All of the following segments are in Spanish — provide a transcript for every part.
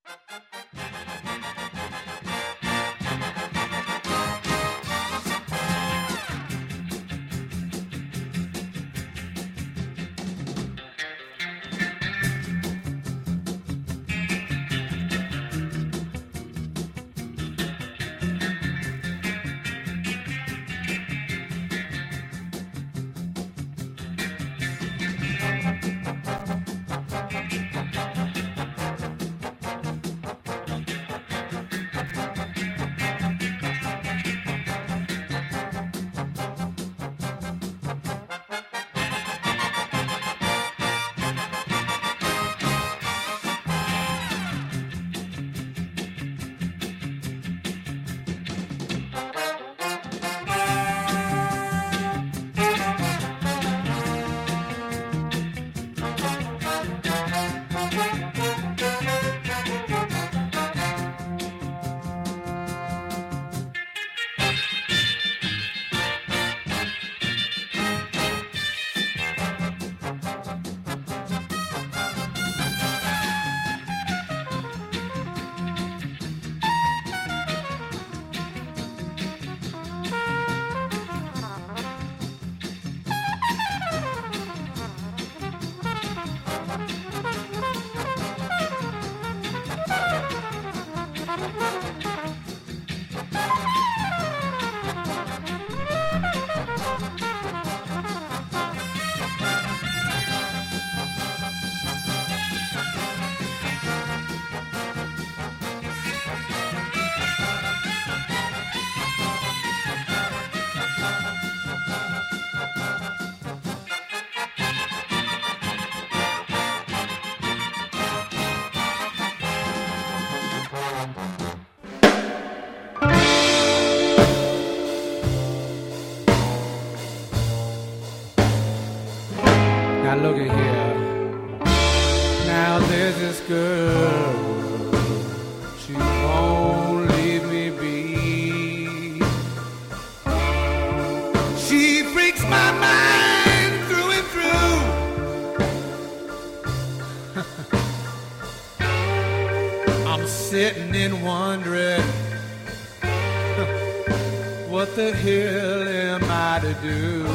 Now look at here. Now there's this girl. She won't leave me be. She freaks my mind through and through. I'm sitting and wondering what the hell am I to do?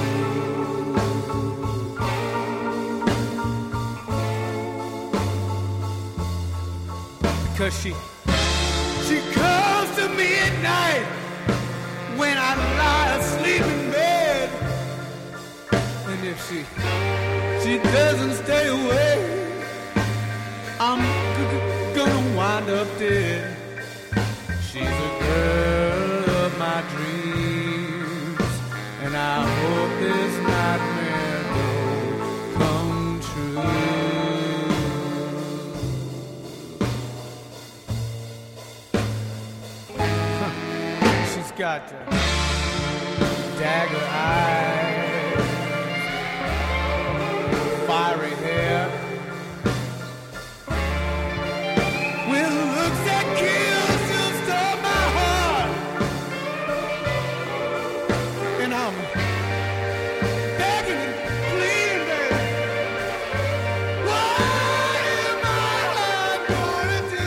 Cause she comes to me at night when I lie asleep in bed. And if she doesn't stay away, I'm gonna wind up dead. She's a girl of my dreams, and I hope this nightmare don't come true. Got dagger eyes, fiery hair, with looks that kill, she'll stir my heart. And I'm begging and pleading, baby, what am I gonna do?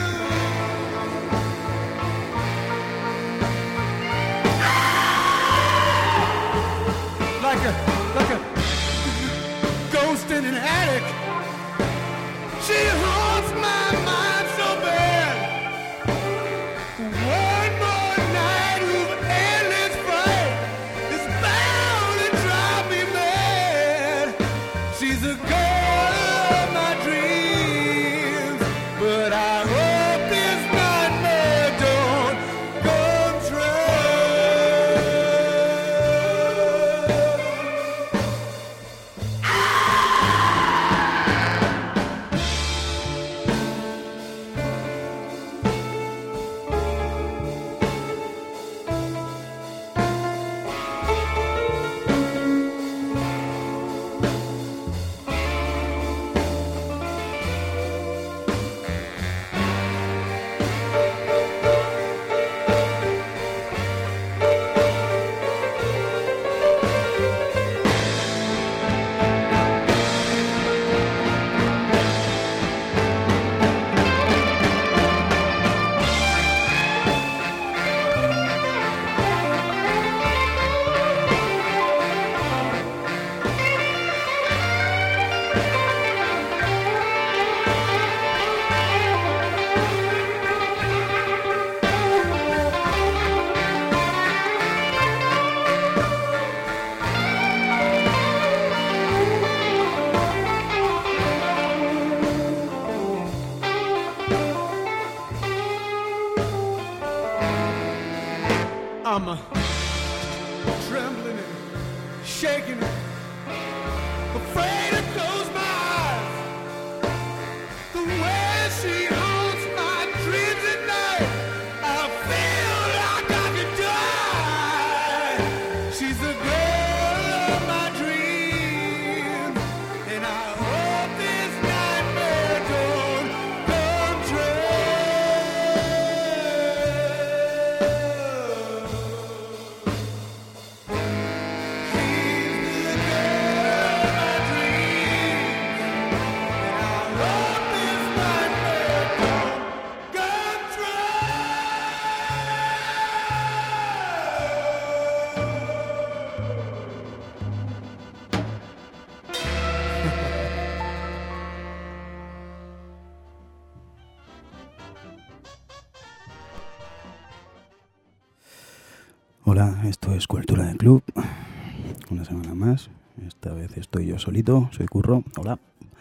Hola, esto es Cultura de Club, una semana más. Esta vez estoy yo solito, soy Curro. Hola.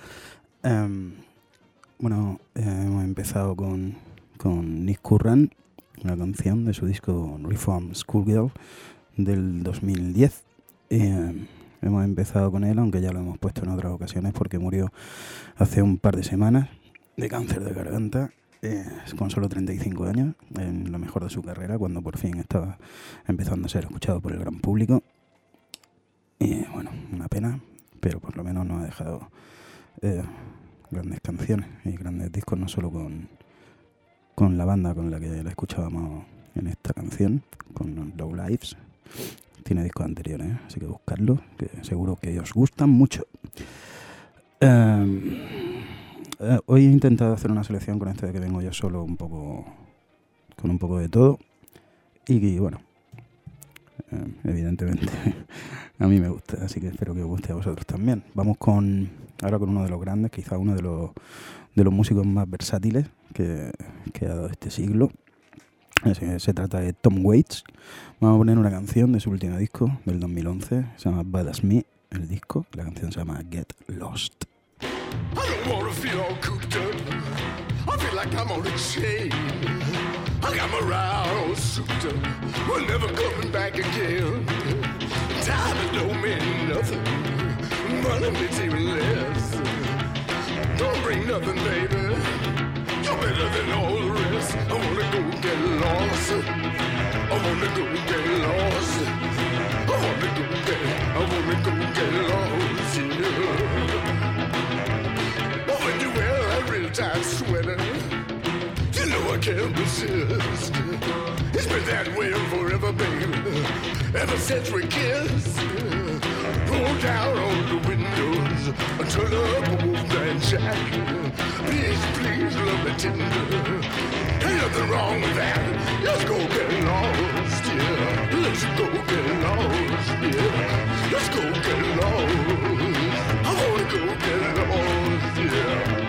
Hemos empezado con Nick Curran, una canción de su disco Reform Schoolgirl del 2010. Hemos empezado con él, aunque ya lo hemos puesto en otras ocasiones, porque murió hace un par de semanas de cáncer de garganta, con solo 35 años, en lo mejor de su carrera, cuando por fin estaba empezando a ser escuchado por el gran público. Y bueno, una pena, pero por lo menos nos ha dejado grandes canciones y grandes discos, no solo con la banda con la que la escuchábamos en esta canción, con Low Lives. Tiene discos anteriores, así que buscarlos, que seguro que os gustan mucho. Hoy he intentado hacer una selección con este de que vengo yo solo, con un poco de todo. Y bueno, evidentemente a mí me gusta, así que espero que os guste a vosotros también. Vamos ahora con uno de los grandes, quizá uno de los músicos más versátiles que ha dado este siglo. Se trata de Tom Waits. Vamos a poner una canción de su último disco del 2011, se llama Bad As Me, el disco. La canción se llama Get Lost. I don't wanna feel all cooped up. I feel like I'm on a chain. I got my ride all souped up. We're never coming back again. Time don't mean nothing. Money means even less. Don't bring nothing, baby. You're better than all the rest. I wanna go get lost. I wanna go get lost. I wanna go get lost, yeah. When you wear that real tight sweater, you know I can't resist. It's been that way forever, baby, ever since we kissed. Roll down on the windows, turn up a Wolfman Jack. Please, please, love me tender. Ain't nothing wrong with that. Let's go get lost, yeah. Let's go get lost, yeah. Let's go get lost. I wanna go get lost, yeah.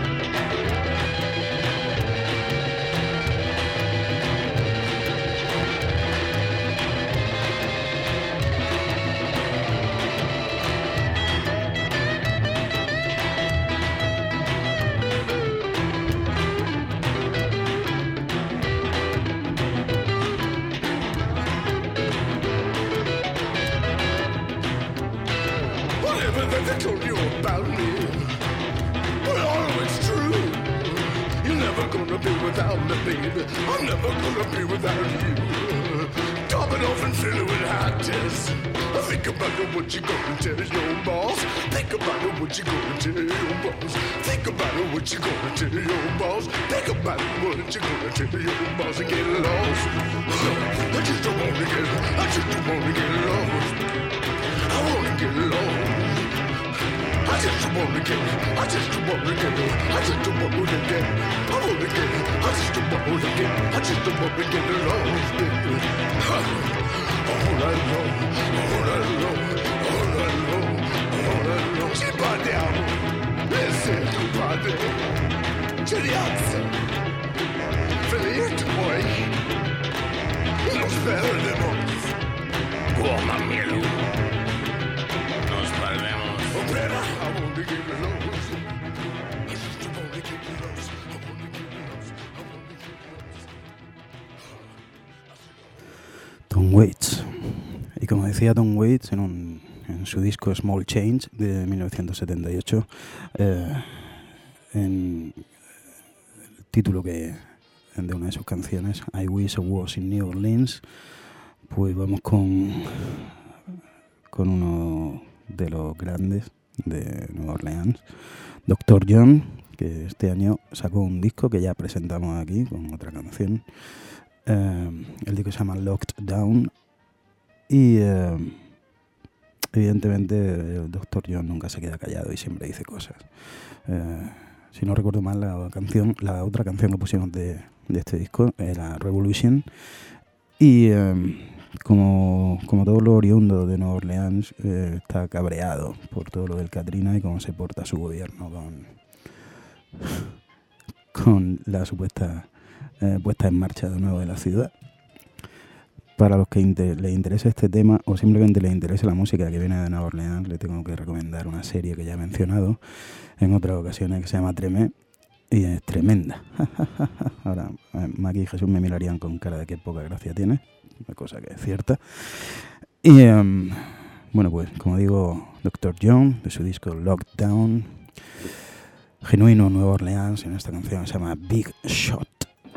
That they told you about me, but all it's true. You're never gonna be without me, baby. I'm never gonna be without you. Topping off and filling with hot tests. Think about what you're gonna tell your boss. Think about what you're gonna tell your boss. Think about what you're gonna tell your boss. Think about what you're gonna tell your boss and get lost. I just don't wanna get lost. I wanna get lost. I just wanna get lost. I just wanna get lost. All night long. Ci parliamo, tu padre, ce li alza, felice poi, nos perdemos, como a miel, nos perdemos. Opera, I wanna get lost. I just wanna get lost. I wanna get lost. I wanna get lost. Tom Waits. Y como decía Tom Waits en su disco Small Change de 1978, en el título de una de sus canciones, I Wish I Was in New Orleans, pues vamos con uno de los grandes de Nueva Orleans, Dr. John, que este año sacó un disco que ya presentamos aquí con otra canción. El disco se llama Locked Down y evidentemente el Dr. John nunca se queda callado y siempre dice cosas. Si no recuerdo mal, la otra canción que pusimos de este disco era Revolution, y como todos los oriundos de Nueva Orleans, está cabreado por todo lo del Katrina y cómo se porta su gobierno con la supuesta puesta en marcha de nuevo de la ciudad. Para los que les interese este tema o simplemente les interese la música que viene de Nueva Orleans, le tengo que recomendar una serie que ya he mencionado en otras ocasiones que se llama Tremé y es tremenda. Ahora, Maki y Jesús me mirarían con cara de que poca gracia tiene, una cosa que es cierta. Y bueno, pues como digo, Dr. John, de su disco Lockdown, genuino Nueva Orleans, en esta canción que se llama Big Shot.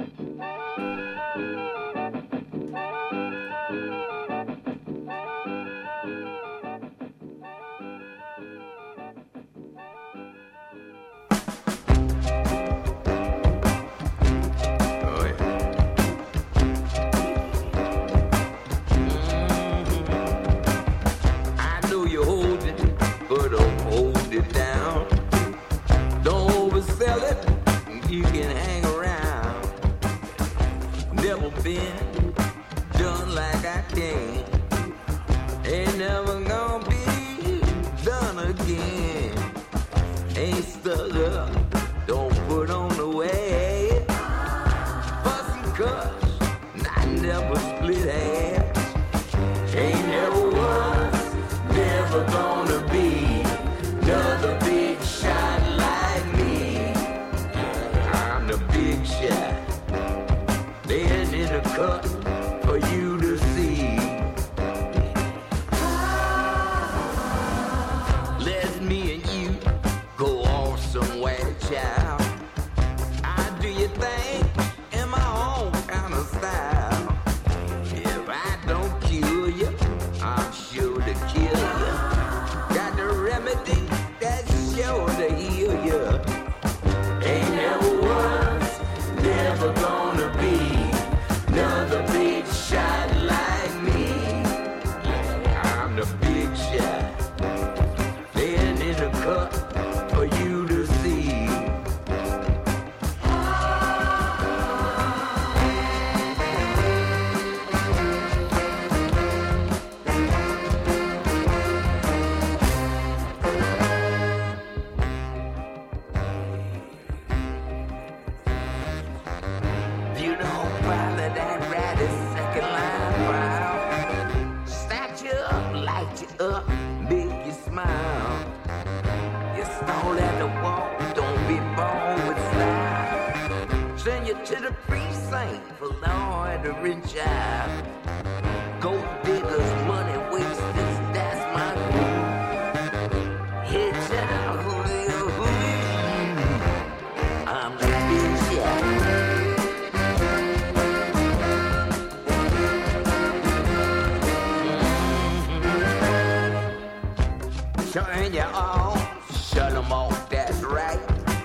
Turn your on, shut them off, that's right.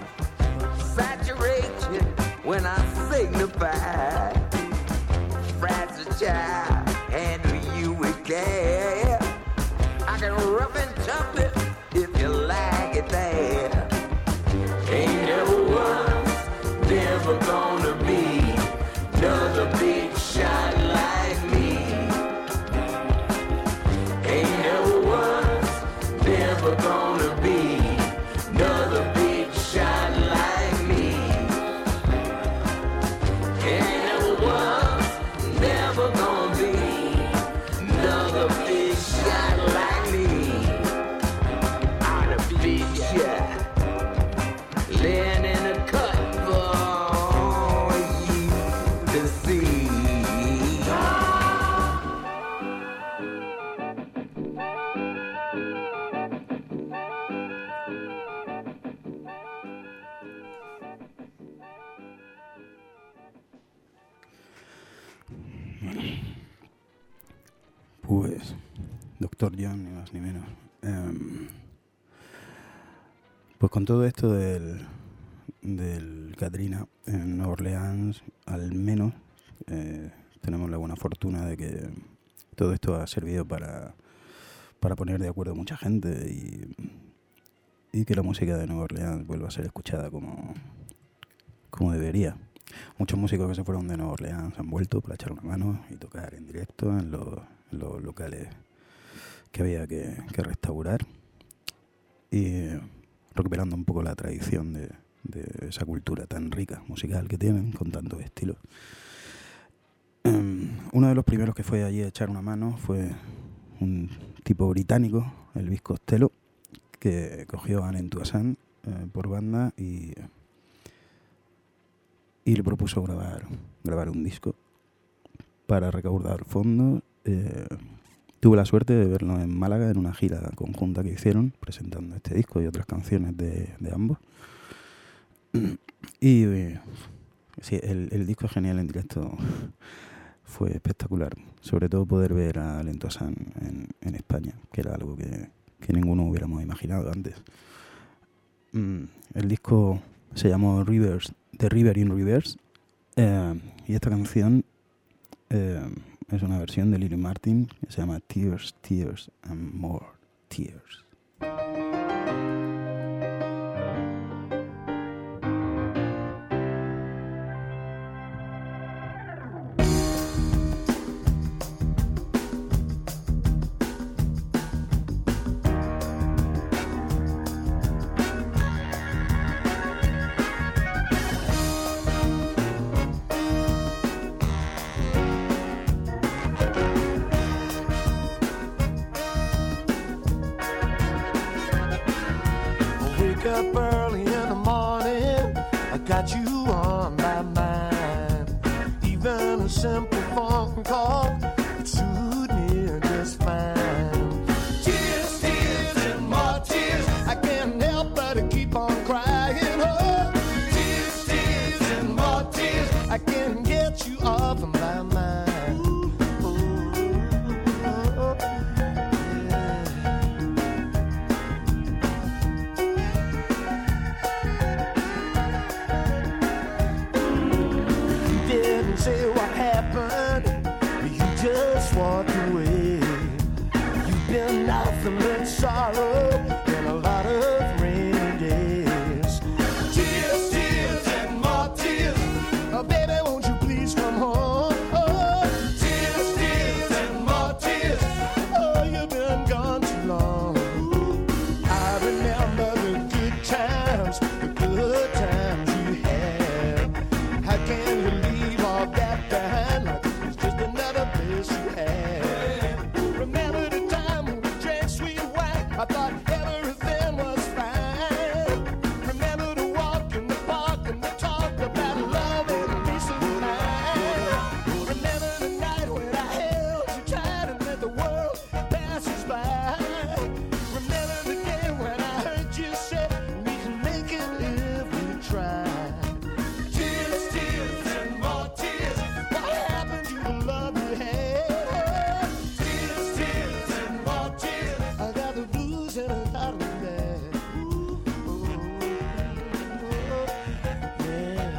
Saturation when I signify. Fragile child, handle you with care. I can rough and tough it if you like it there. Ain't never was, never gonna be another big shot like me. Ain't never was, never gonna be another big shot like me. Ain't never was, never gonna be another big shot like me. I'm a big shot, laying in a cut for you to see. Pues, Dr. John, ni más ni menos. Pues con todo esto del Katrina en Nueva Orleans, al menos tenemos la buena fortuna de que todo esto ha servido para poner de acuerdo a mucha gente y que la música de Nueva Orleans vuelva a ser escuchada como debería. Muchos músicos que se fueron de Nueva Orleans han vuelto para echar una mano y tocar en directo en los locales que había que restaurar y recuperando un poco la tradición de esa cultura tan rica musical que tienen con tantos estilos. Uno de los primeros que fue allí a echar una mano fue un tipo británico, Elvis Costello, que cogió a Alain Toussaint por banda y le propuso grabar un disco para recaudar fondos. Tuve la suerte de verlo en Málaga en una gira conjunta que hicieron presentando este disco y otras canciones de ambos. Y sí, el disco es genial en directo, fue espectacular, sobre todo poder ver a Alain Toussaint en España, que era algo que ninguno hubiéramos imaginado antes. El disco se llamó The River in Reverse, y esta canción es una versión de Lily Martin que se llama Tears, Tears and More Tears. Up early in the morning, I got you on my mind. Even a simple phone call would suit me just fine. Tears, tears and more tears, I can't help but keep on crying. Oh, tears, tears and more tears, I can't get you off of my mind. Say what happened, you just walked away. You've been nothing but sorrow and a lot of rainy days. Tears, tears and more tears, oh, baby, won't you please come home? Oh, tears, tears and more tears, oh, you've been gone too long. I remember the good times you had. How can you leave all that behind like it's just another place you had? Remember the time when we drank sweet wine, I thought everything was fine. Remember the walk in the park and the talk about love and peace of mind. Remember the night when I held you tight and let the world pass us by. Remember the day when I heard you say we can make it if we try. Tears, tears and more tears, what happened to the love you had? Tears, tears and more tears, I got the blues and I got them bad. Ooh, yeah.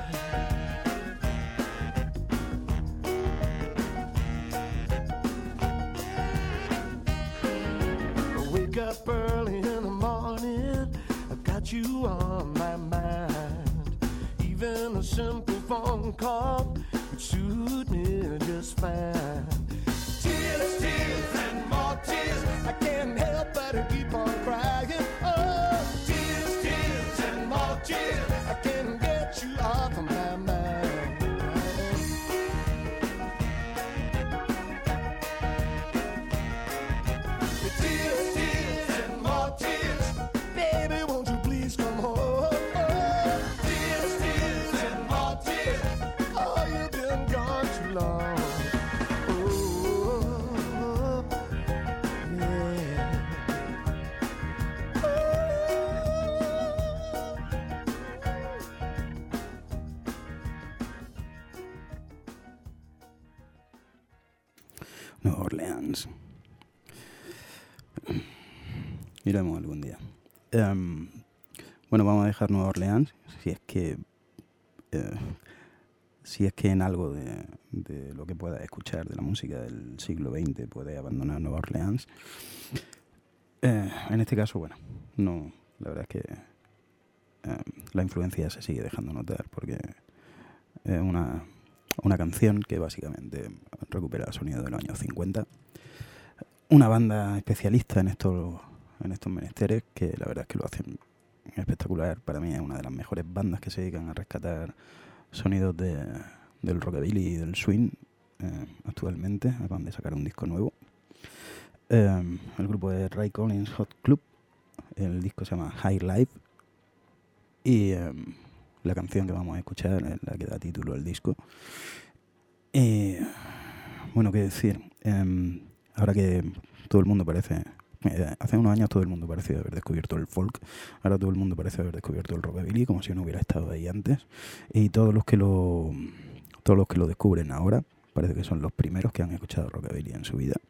I wake up early in the morning, I've got you on my mind. Even a simple phone call would suit me just fine. Tears, tears and more tears, I can't help but keep on crying. Oh, tears, tears and more tears, I can't get you off of my mind. Tears, tears and more tears, baby, won't you please come home? Tears, tears and more tears, oh, you've been gone too long. Oh, yeah. Nueva Orleans. Iremos algún día. Bueno, vamos a dejar Nueva Orleans, si es que en algo de lo que puedas escuchar de la música del siglo XX puedes abandonar Nueva Orleans. En este caso, bueno, no, la verdad es que la influencia se sigue dejando notar porque es una canción que básicamente recupera el sonido de los años 50. Una banda especialista en estos menesteres que la verdad es que lo hacen espectacular. Para mí es una de las mejores bandas que se dedican a rescatar sonidos del rockabilly y del swing actualmente. Acaban de sacar un disco nuevo. El grupo es Ray Collins Hot Club. El disco se llama High Life. Y la canción que vamos a escuchar es la que da título al disco. Bueno, qué decir. Ahora que todo el mundo parece... hace unos años todo el mundo parecía haber descubierto el folk. Ahora todo el mundo parece haber descubierto el rockabilly, como si no hubiera estado ahí antes. Y todos los que lo descubren ahora parece que son los primeros que han escuchado rockabilly en su vida.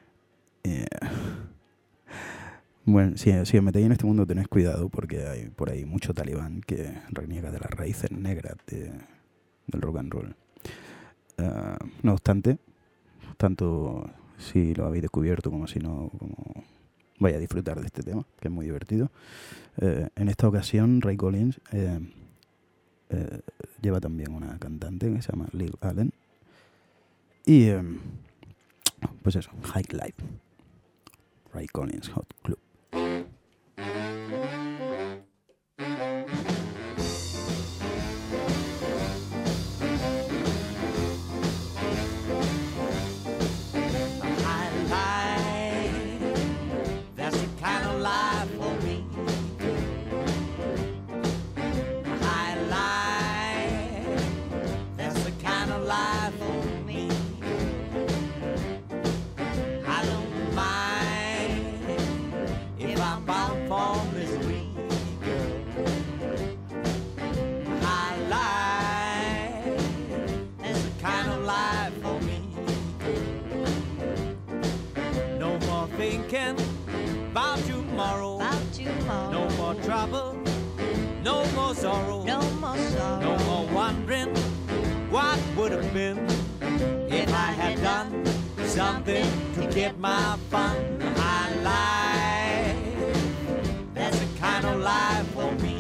Bueno, si os metéis en este mundo tenéis cuidado, porque hay por ahí mucho talibán que reniega de las raíces negras del rock and roll. No obstante, tanto si lo habéis descubierto como si no, como vais a disfrutar de este tema, que es muy divertido. En esta ocasión Ray Collins lleva también una cantante que se llama Lil Allen. Y pues eso, High Life, Ray Collins Hot Club. About tomorrow. No more trouble, no more sorrow, no more wondering what would have been if I had done something to get my fun. High life, that's the kind of life for me.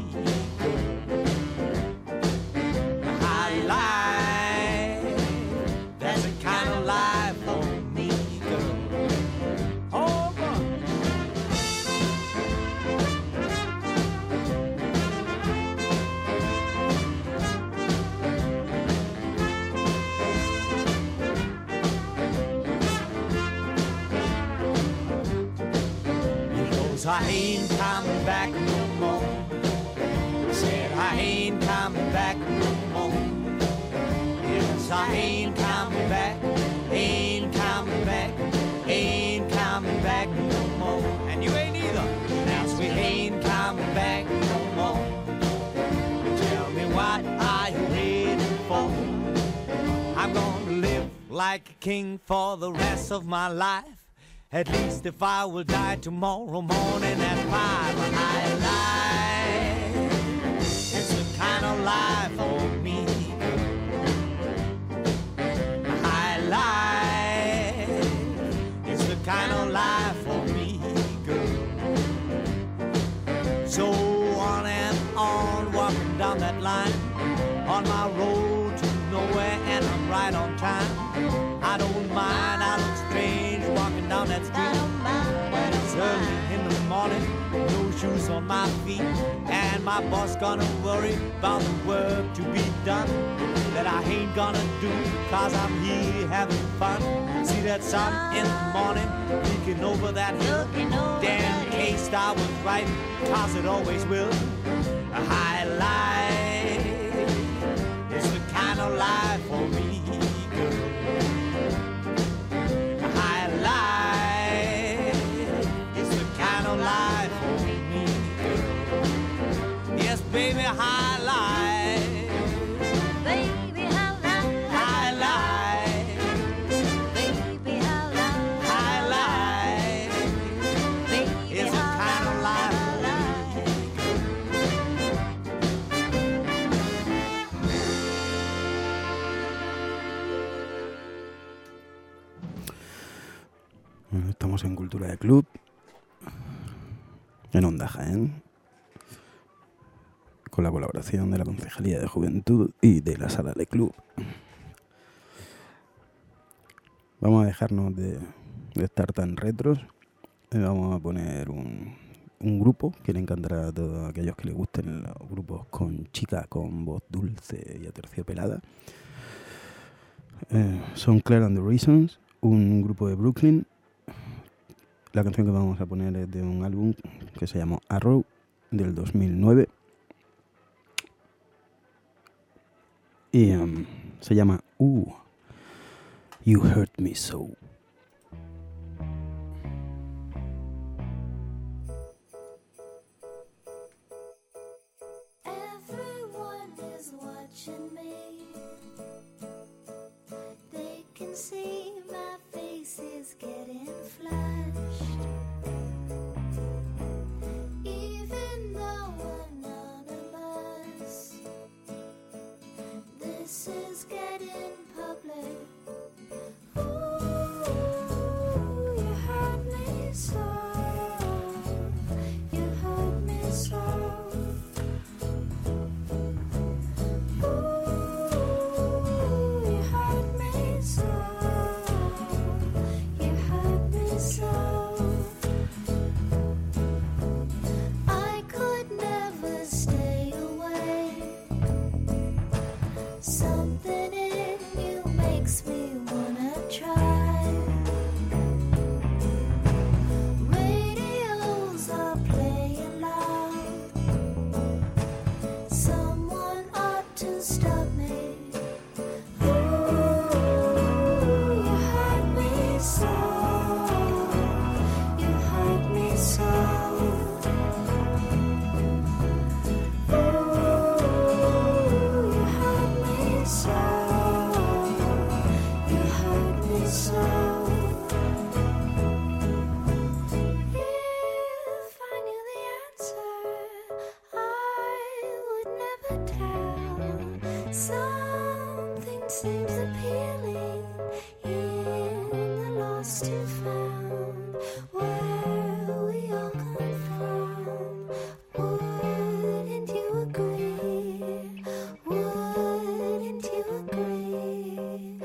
High life, that's the kind of life for me, girl. Oh, I ain't coming back no more. Said I ain't coming back no more. Yes, I ain't coming back, ain't coming back, ain't coming back no more. And you ain't either. Now we ain't coming back no more. Tell me what are you waiting for? I'm gonna live like a king for the rest of my life. At least if I will die tomorrow morning at 5. High life, it's the kind of life for me. High life, it's the kind of life for me, girl. So on and on, walking down that line, on my road to nowhere, and I'm right on time. I don't mind, I look strange walking down that street when it's early in the morning, no shoes on my feet, and my boss gonna worry about the work to be done that I ain't gonna do, cause I'm here having fun. See that sun in the morning peeking over that hill, damn case I was right, cause it always will. A high life, it's the kind of life for me, girl. Baby, high life. Baby, high life. High life. Baby, high life. High life. Baby, It's a kind of life. Bueno, estamos en Cultura de Club, en Onda Jaén, con la colaboración de la Concejalía de Juventud y de la Sala de Club. Vamos a dejarnos de estar tan retros y vamos a poner un grupo que le encantará a todos aquellos que les gusten los grupos con chicas con voz dulce y aterciopelada. Son Claire and the Reasons, un grupo de Brooklyn. La canción que vamos a poner es de un álbum que se llamó Arrow, del 2009. Y se llama You Hurt Me So. Everyone is watching me. They can see my face is getting flushed. Even though anonymous, this is getting public. Ooh, you hurt me so. You hurt me so. Something in you makes me wanna try. Radios are playing loud. Someone ought to stop me. Ooh, you hurt me so. You hurt me so. Something seems appealing in the lost and found, where we all come from. Wouldn't you agree? Wouldn't you agree?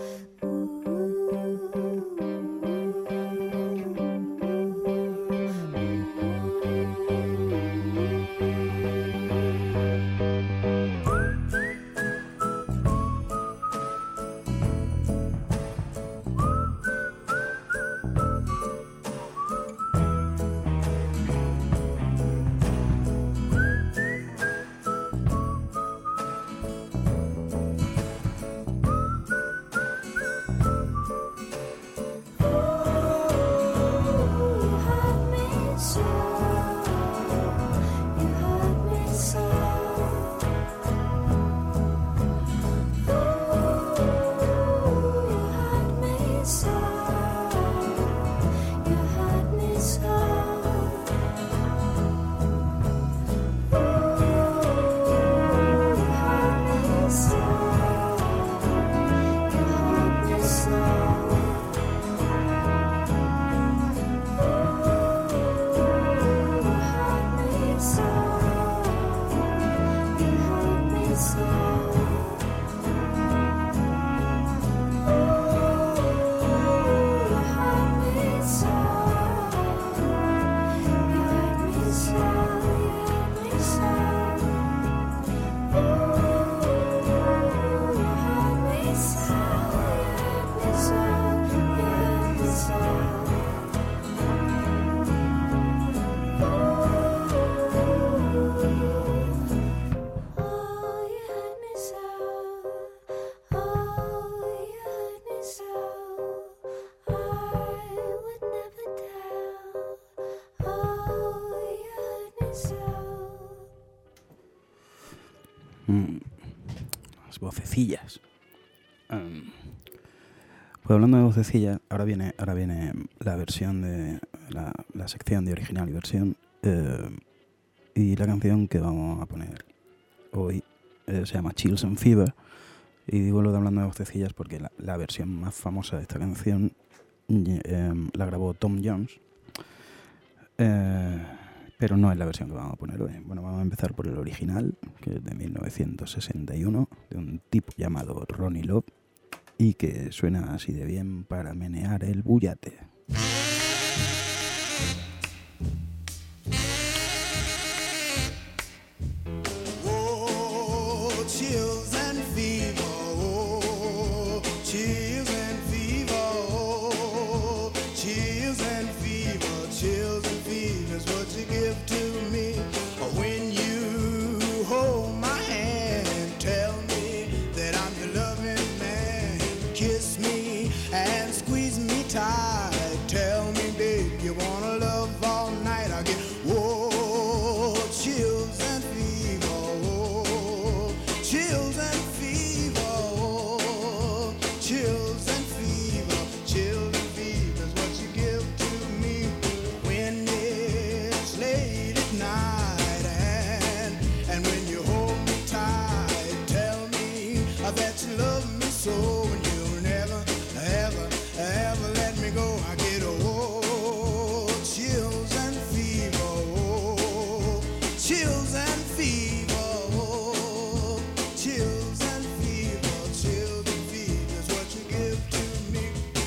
Las vocecillas. Pues hablando de vocecillas, ahora viene la versión de la sección de original y versión, y la canción que vamos a poner hoy se llama Chills and Fever. Y digo lo de hablando de vocecillas porque la versión más famosa de esta canción la grabó Tom Jones, pero no es la versión que vamos a poner hoy. Bueno, vamos a empezar por el original, que es de 1961, de un tipo llamado Ronnie Love, y que suena así de bien para menear el bullate. Oh, chills and fever, oh, chills. that you love me so, and you'll never, ever, ever let me go. I get chills and fever, chills and fever, chills and fever, chills and fever is what you give to me.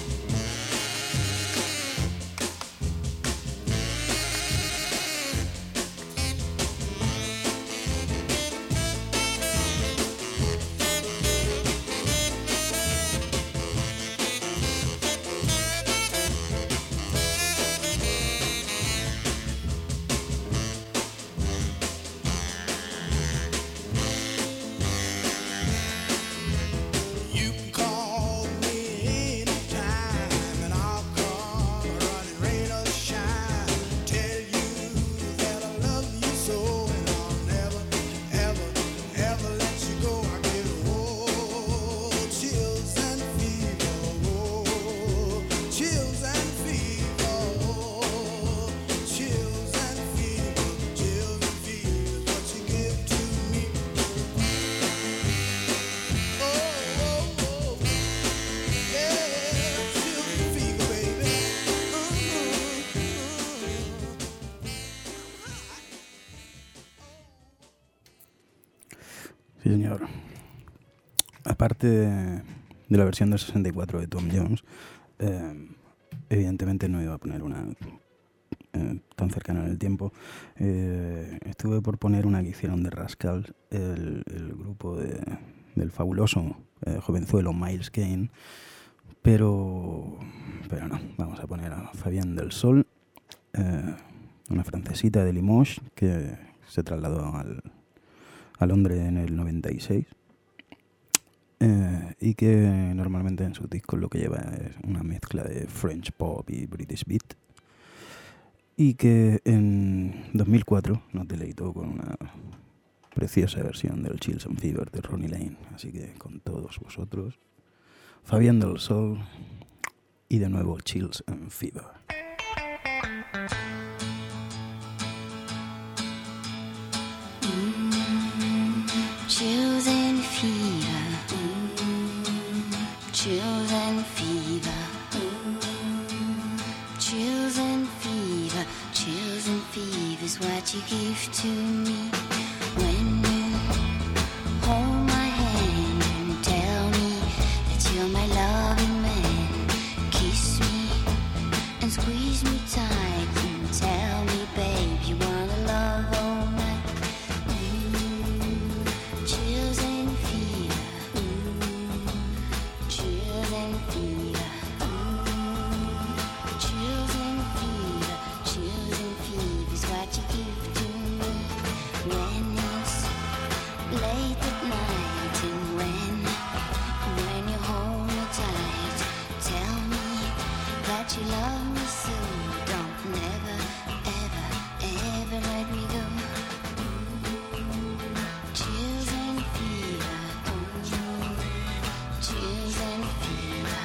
You can call me anytime, and I'll come running, rain or shine. Tell you that I love you so, and I'll never, ever, ever let you go. I get chills and fever, chills and fever, chills and fever, chills and fever is what you give to me. Oh, yeah, chills and fever, baby. Sí, señor. Aparte de la versión del 64 de Tom Jones, evidentemente no iba a poner una tan cercana en el tiempo. Estuve por poner una que hicieron de Rascals, el grupo del fabuloso jovenzuelo Miles Kane, pero no, vamos a poner a Fabienne Del Sol, una francesita de Limoges que se trasladó a Londres en el 96, y que normalmente en sus discos lo que lleva es una mezcla de French pop y British beat, y que en 2004 nos deleitó con una preciosa versión del Chills and Fever de Ronnie Lane. Así que con todos vosotros, Fabienne Del Sol y de nuevo Chills and Fever. Chills and fever, chills and fever, chills and fever, chills and fever is what you give to me when you hold my hand and tell me that you're my loving man. Kiss me and squeeze me tight and tell me, babe, you wanna love all night. Chills and fever, chills and fever, chills and fever, chills and fever is what you give to me when it's late at night and when you hold me tight. Tell me that you love me so, don't never, ever, ever let me go. Chills and fever, chills and fever,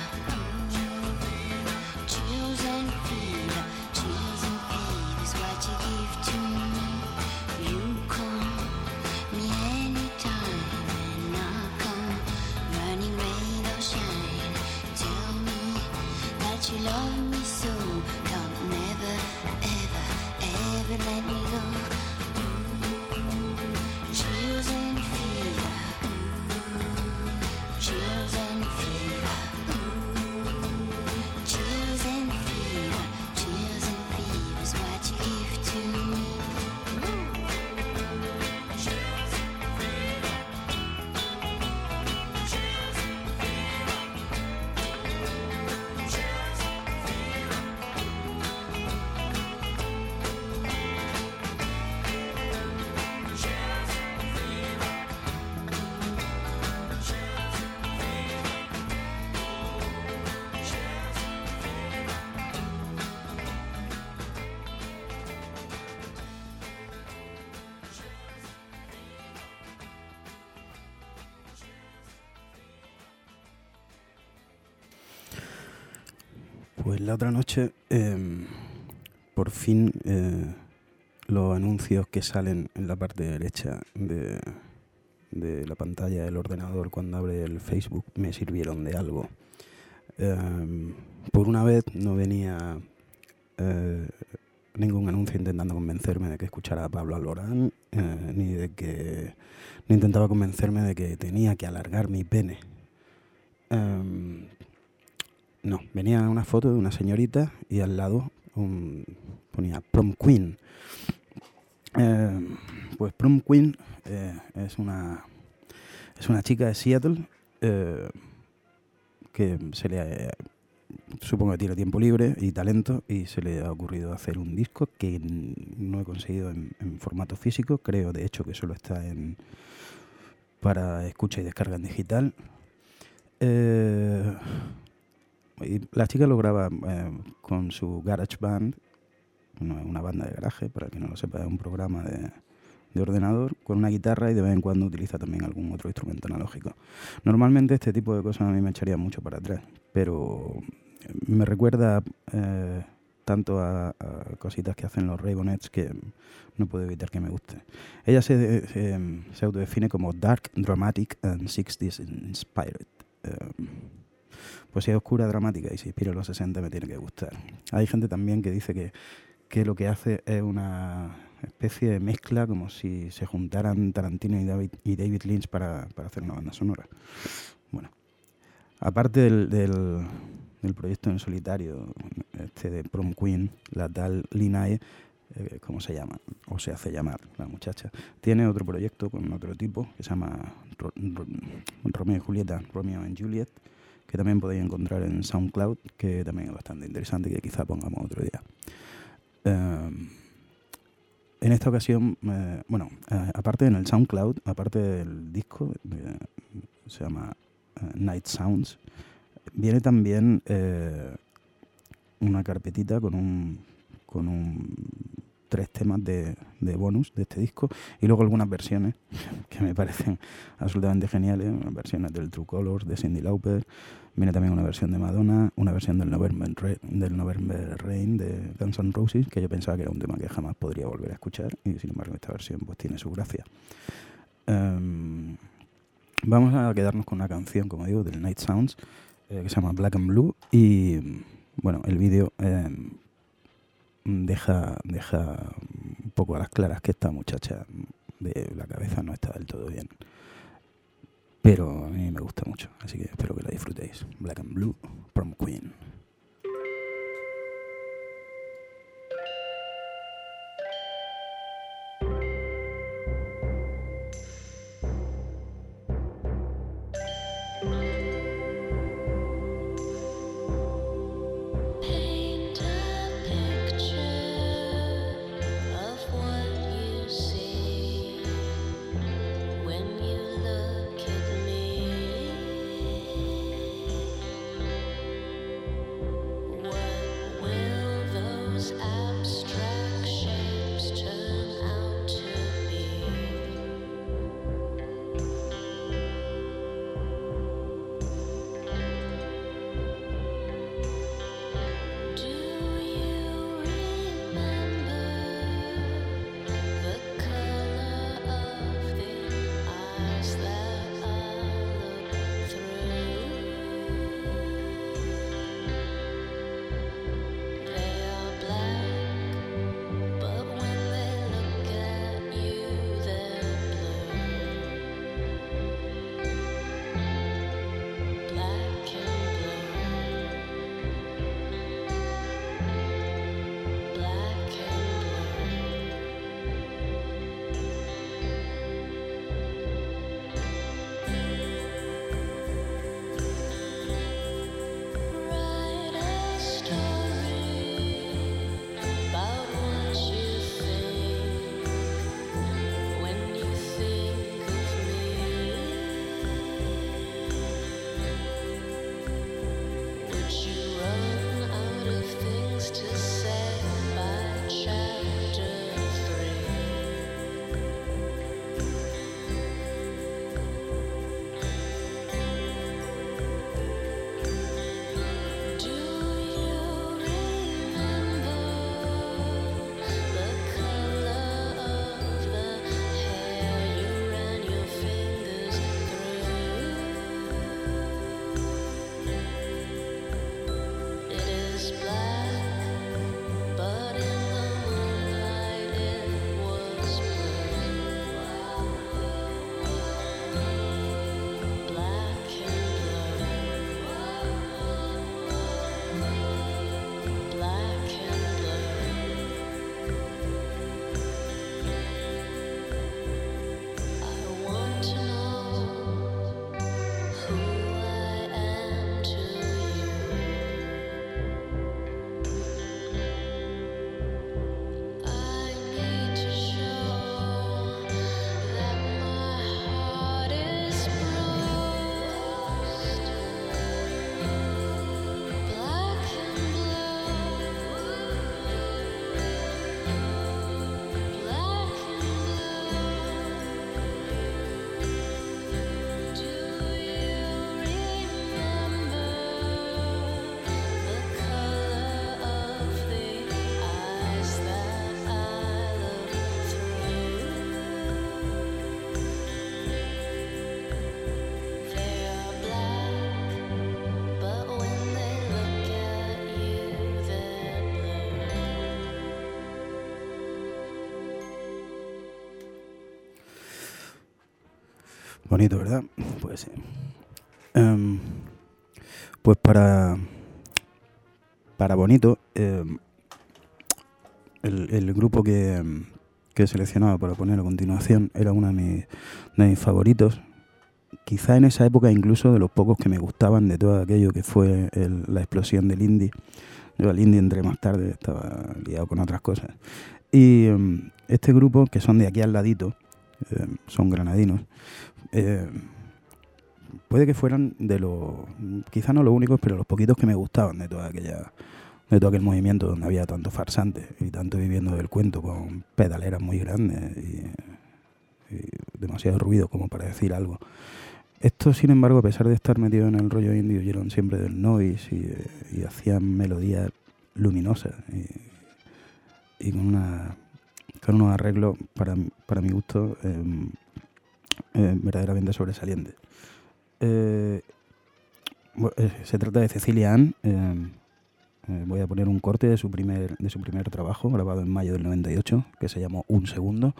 chills and fever, chills and fever is what you give to me. You call me anytime and I'll come running, rain or shine. Tell me that you love me so, don't never, ever, ever let me go. Chills and fever, chills and fever, chills and fever, chills and fever is what you give to me. Pues la otra noche, por fin, los anuncios que salen en la parte derecha de la pantalla del ordenador cuando abre el Facebook me sirvieron de algo. Por una vez no venía ningún anuncio intentando convencerme de que escuchara a Pablo Alborán, ni intentaba convencerme de que tenía que alargar mi pene. No, venía una foto de una señorita y al lado ponía Prom Queen. Pues Prom Queen es una chica de Seattle que supongo que tiene tiempo libre y talento, y se le ha ocurrido hacer un disco que no he conseguido en formato físico. Creo de hecho que solo está para escucha y descarga en digital. Y la chica lo graba con su GarageBand, una banda de garaje, para el que no lo sepa, es un programa de ordenador, con una guitarra, y de vez en cuando utiliza también algún otro instrumento analógico. Normalmente este tipo de cosas a mí me echaría mucho para atrás, pero me recuerda tanto a cositas que hacen los Raveonettes que no puedo evitar que me guste. Ella se autodefine como Dark, Dramatic and 60s Inspired. Poesía oscura, dramática, y se inspira en los 60, me tiene que gustar. Hay gente también que dice que lo que hace es una especie de mezcla, como si se juntaran Tarantino y David Lynch para hacer una banda sonora. Bueno, aparte del proyecto en solitario de Prom Queen, la tal Linae, ¿cómo se llama? O se hace llamar la muchacha, tiene otro proyecto con otro tipo que se llama Romeo y Julieta, Romeo and Juliet, que también podéis encontrar en SoundCloud, que también es bastante interesante, que quizá pongamos otro día. En esta ocasión, aparte en el SoundCloud, aparte del disco, se llama Night Sounds, viene también una carpetita con 3 temas de bonus de este disco, y luego algunas versiones que me parecen absolutamente geniales, unas versiones del True Colors de Cyndi Lauper, viene también una versión de Madonna, una versión del November Rain de Guns N' Roses, que yo pensaba que era un tema que jamás podría volver a escuchar, y sin embargo esta versión pues tiene su gracia. Vamos a quedarnos con una canción, como digo, del Night Sounds, que se llama Black and Blue, y bueno, el vídeo deja un poco a las claras que esta muchacha de la cabeza no está del todo bien, pero a mí me gusta mucho, así que espero que la disfrutéis. Black and Blue, Prom Queen. Paint a picture of what you see when you look at me. Bonito, ¿verdad? Pues sí. Pues para bonito, el grupo que he seleccionado para poner a continuación era uno de mis favoritos. Quizá en esa época incluso de los pocos que me gustaban de todo aquello que fue la explosión del indie. Yo al indie entré más tarde, estaba liado con otras cosas. Y este grupo, que son de aquí al ladito, son granadinos, puede que fueran quizá no los únicos, pero los poquitos que me gustaban de todo aquel movimiento donde había tanto farsante y tanto viviendo del cuento con pedaleras muy grandes y demasiado ruido como para decir algo. Estos, sin embargo, a pesar de estar metidos en el rollo indie, huyeron siempre del noise y hacían melodías luminosas y con unos arreglos, para mi gusto, verdaderamente sobresalientes. Se trata de Cecilia Ann. Voy a poner un corte de su primer trabajo, grabado en mayo del 98, que se llamó Un Segundo,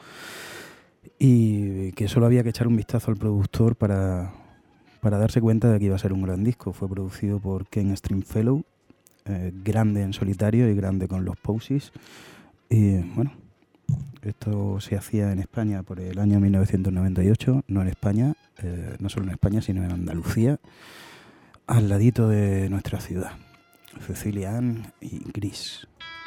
y que solo había que echar un vistazo al productor para darse cuenta de que iba a ser un gran disco. Fue producido por Ken Stringfellow, grande en solitario y grande con los Posies. Y bueno, esto se hacía en España por el año 1998, no en España, no solo en España, sino en Andalucía, al ladito de nuestra ciudad. Cecilia Ann y Gris.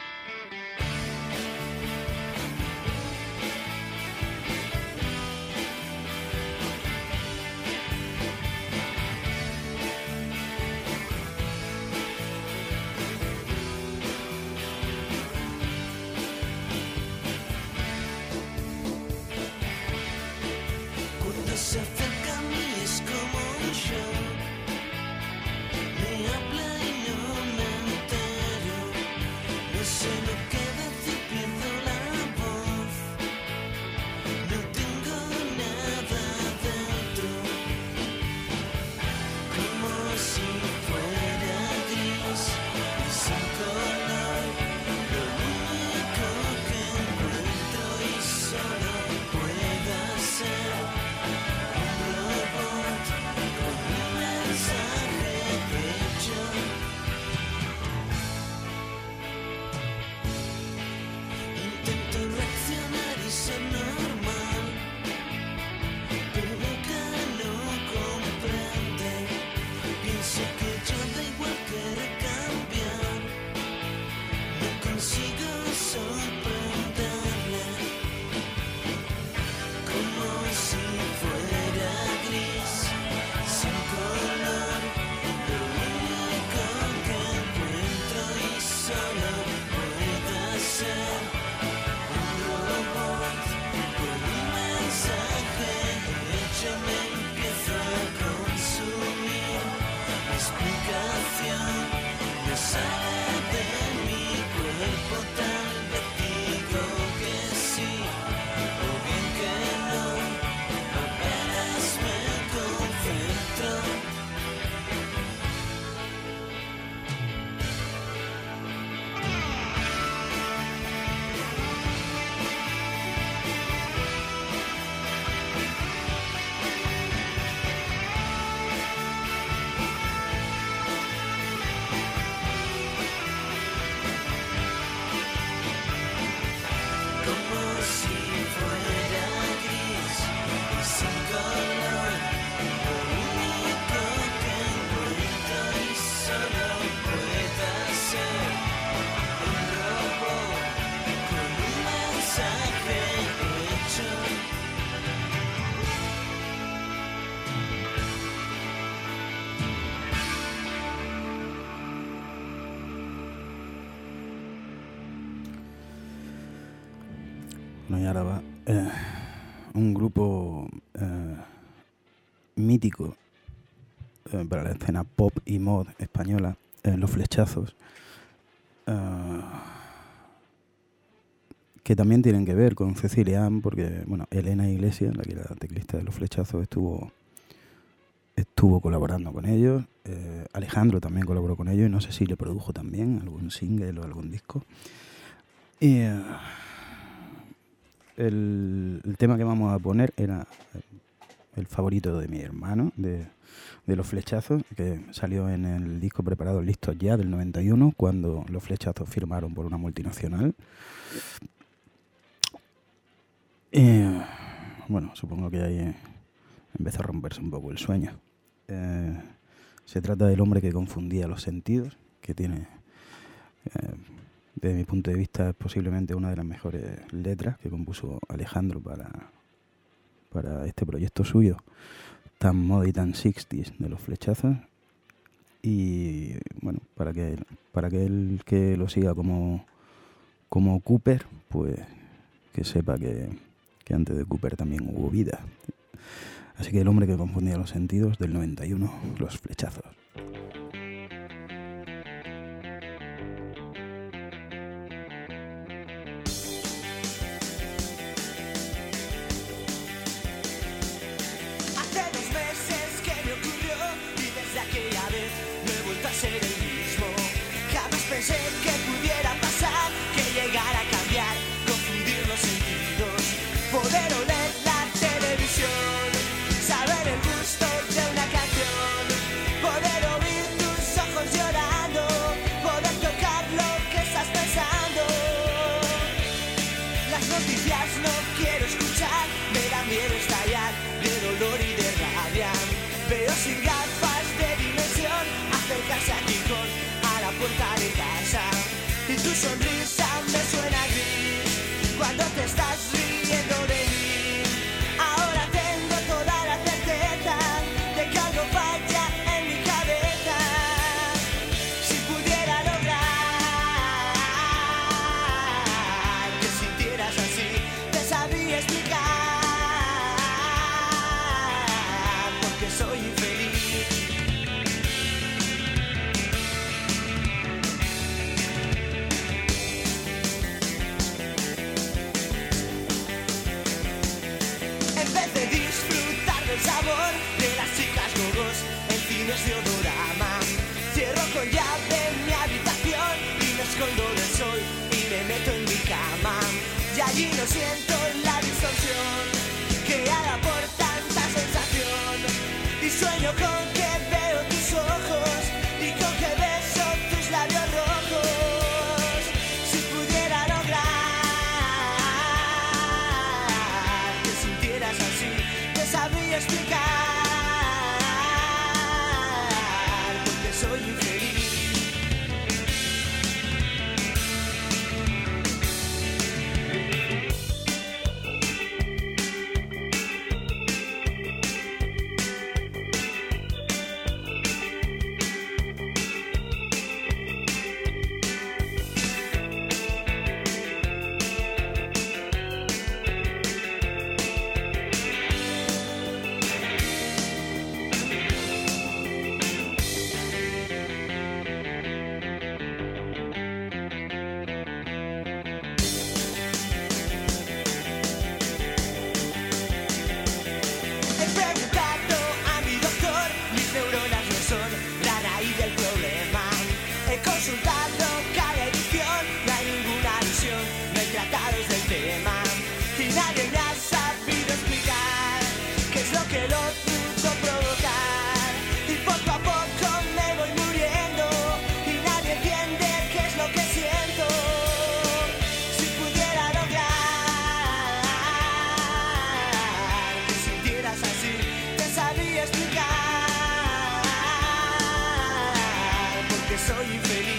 Cuando se acerca a mí es como un show, me habla y no me entero, no sé lo que decir, pierdo la voz, no tengo nada dentro, como si fuera gris y sin color, lo único que encuentro y solo pueda ser un robot con un mensaje hecho. Intento reaccionar y ser normal, pero nunca lo comprende. Pienso que yo da igual querer cambiar, no consigo sorprenderle, como si fuera gris, sin color, lo único que encuentro y solo pueda ser un robot con un mensaje hecho. Me empiezo a consumir, mi explicación no sale de mi cuerpo, tal vez digo que sí o bien que no, apenas me concentro. Como si fuera gris y sin color, lo único que encuentro y solo pueda ser un robot con un mensaje hecho. Bueno, y ahora va un grupo mítico para la escena pop y mod española, Los Flechazos, que también tienen que ver con Cecilia Ann, porque bueno, Elena Iglesias, la que era teclista de Los Flechazos, estuvo colaborando con ellos. Alejandro también colaboró con ellos y no sé si le produjo también algún single o algún disco. Y el tema que vamos a poner era el favorito de mi hermano, de Los Flechazos, que salió en el disco Preparados Listos Ya del 91, cuando Los Flechazos firmaron por una multinacional. Bueno, supongo que ahí empezó a romperse un poco el sueño. Se trata del hombre que confundía los sentidos, que tiene, desde mi punto de vista, es posiblemente una de las mejores letras que compuso Alejandro para este proyecto suyo, tan mod y tan 60s de Los Flechazos. Y bueno, para que el que lo siga como Cooper, pues que sepa que antes de Cooper también hubo vida. Así que el hombre que confundía los sentidos del 91, Los Flechazos. Hace 2 meses que me ocurrió y desde aquella vez no he vuelto a ser el mismo. Jamás pensé que pudiera pasar, que llegara a cambiar, confundir los sentidos, poder oler la televisión, saber el gusto de una canción, poder oír tus ojos llorando, poder tocar lo que estás pensando. Las noticias no quiero escuchar, me da miedo estallar de dolor y de rabia. Veo sin gafas de dimensión acercarse a King a la puerta de casa. Y tu sonrisa me suena gris cuando te estás riendo de mí. Ahora tengo toda la certeza de que algo falla en mi cabeza. Si pudiera lograr que sintieras así, te sabría explicar porque soy infeliz. En vez de disfrutar del sabor de las chicas gogos en cines de odorama, cierro con llave mi habitación y me escondo del sol y me meto en mi cama. Y allí no siento la distorsión creada por tanta sensación. Y sueño con que veo tus ojos y con que beso tus labios rojos. Si pudiera lograr que sintieras así, te sabría explicar porque soy infeliz. He preguntado a mi doctor, mis neuronas no son la raíz del problema. He consultado cada edición, no hay ninguna alusión, no hay tratados del tema. Y nadie me ha sabido explicar qué es lo que lo pudo provocar. Y poco a poco me voy muriendo y nadie entiende qué es lo que siento. Si pudiera lograr que sintieras así, te sabría explicar porque soy infeliz.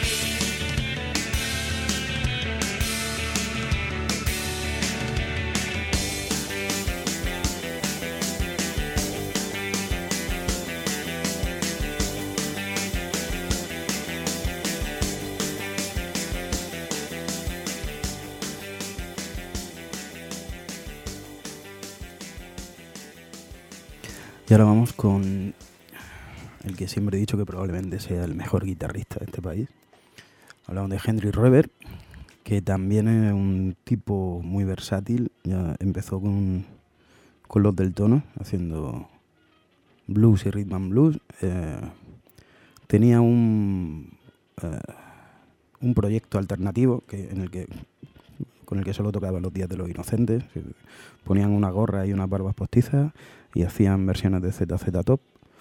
Y ahora vamos con el que siempre he dicho que probablemente sea el mejor guitarrista de este país. Hablamos de Henry Reber, que también es un tipo muy versátil. Ya empezó con los del tono, haciendo blues y rhythm and blues. Tenía un proyecto alternativo en el que con el que solo tocaba Los días de los inocentes. Ponían una gorra y unas barbas postizas y hacían versiones de ZZ Top.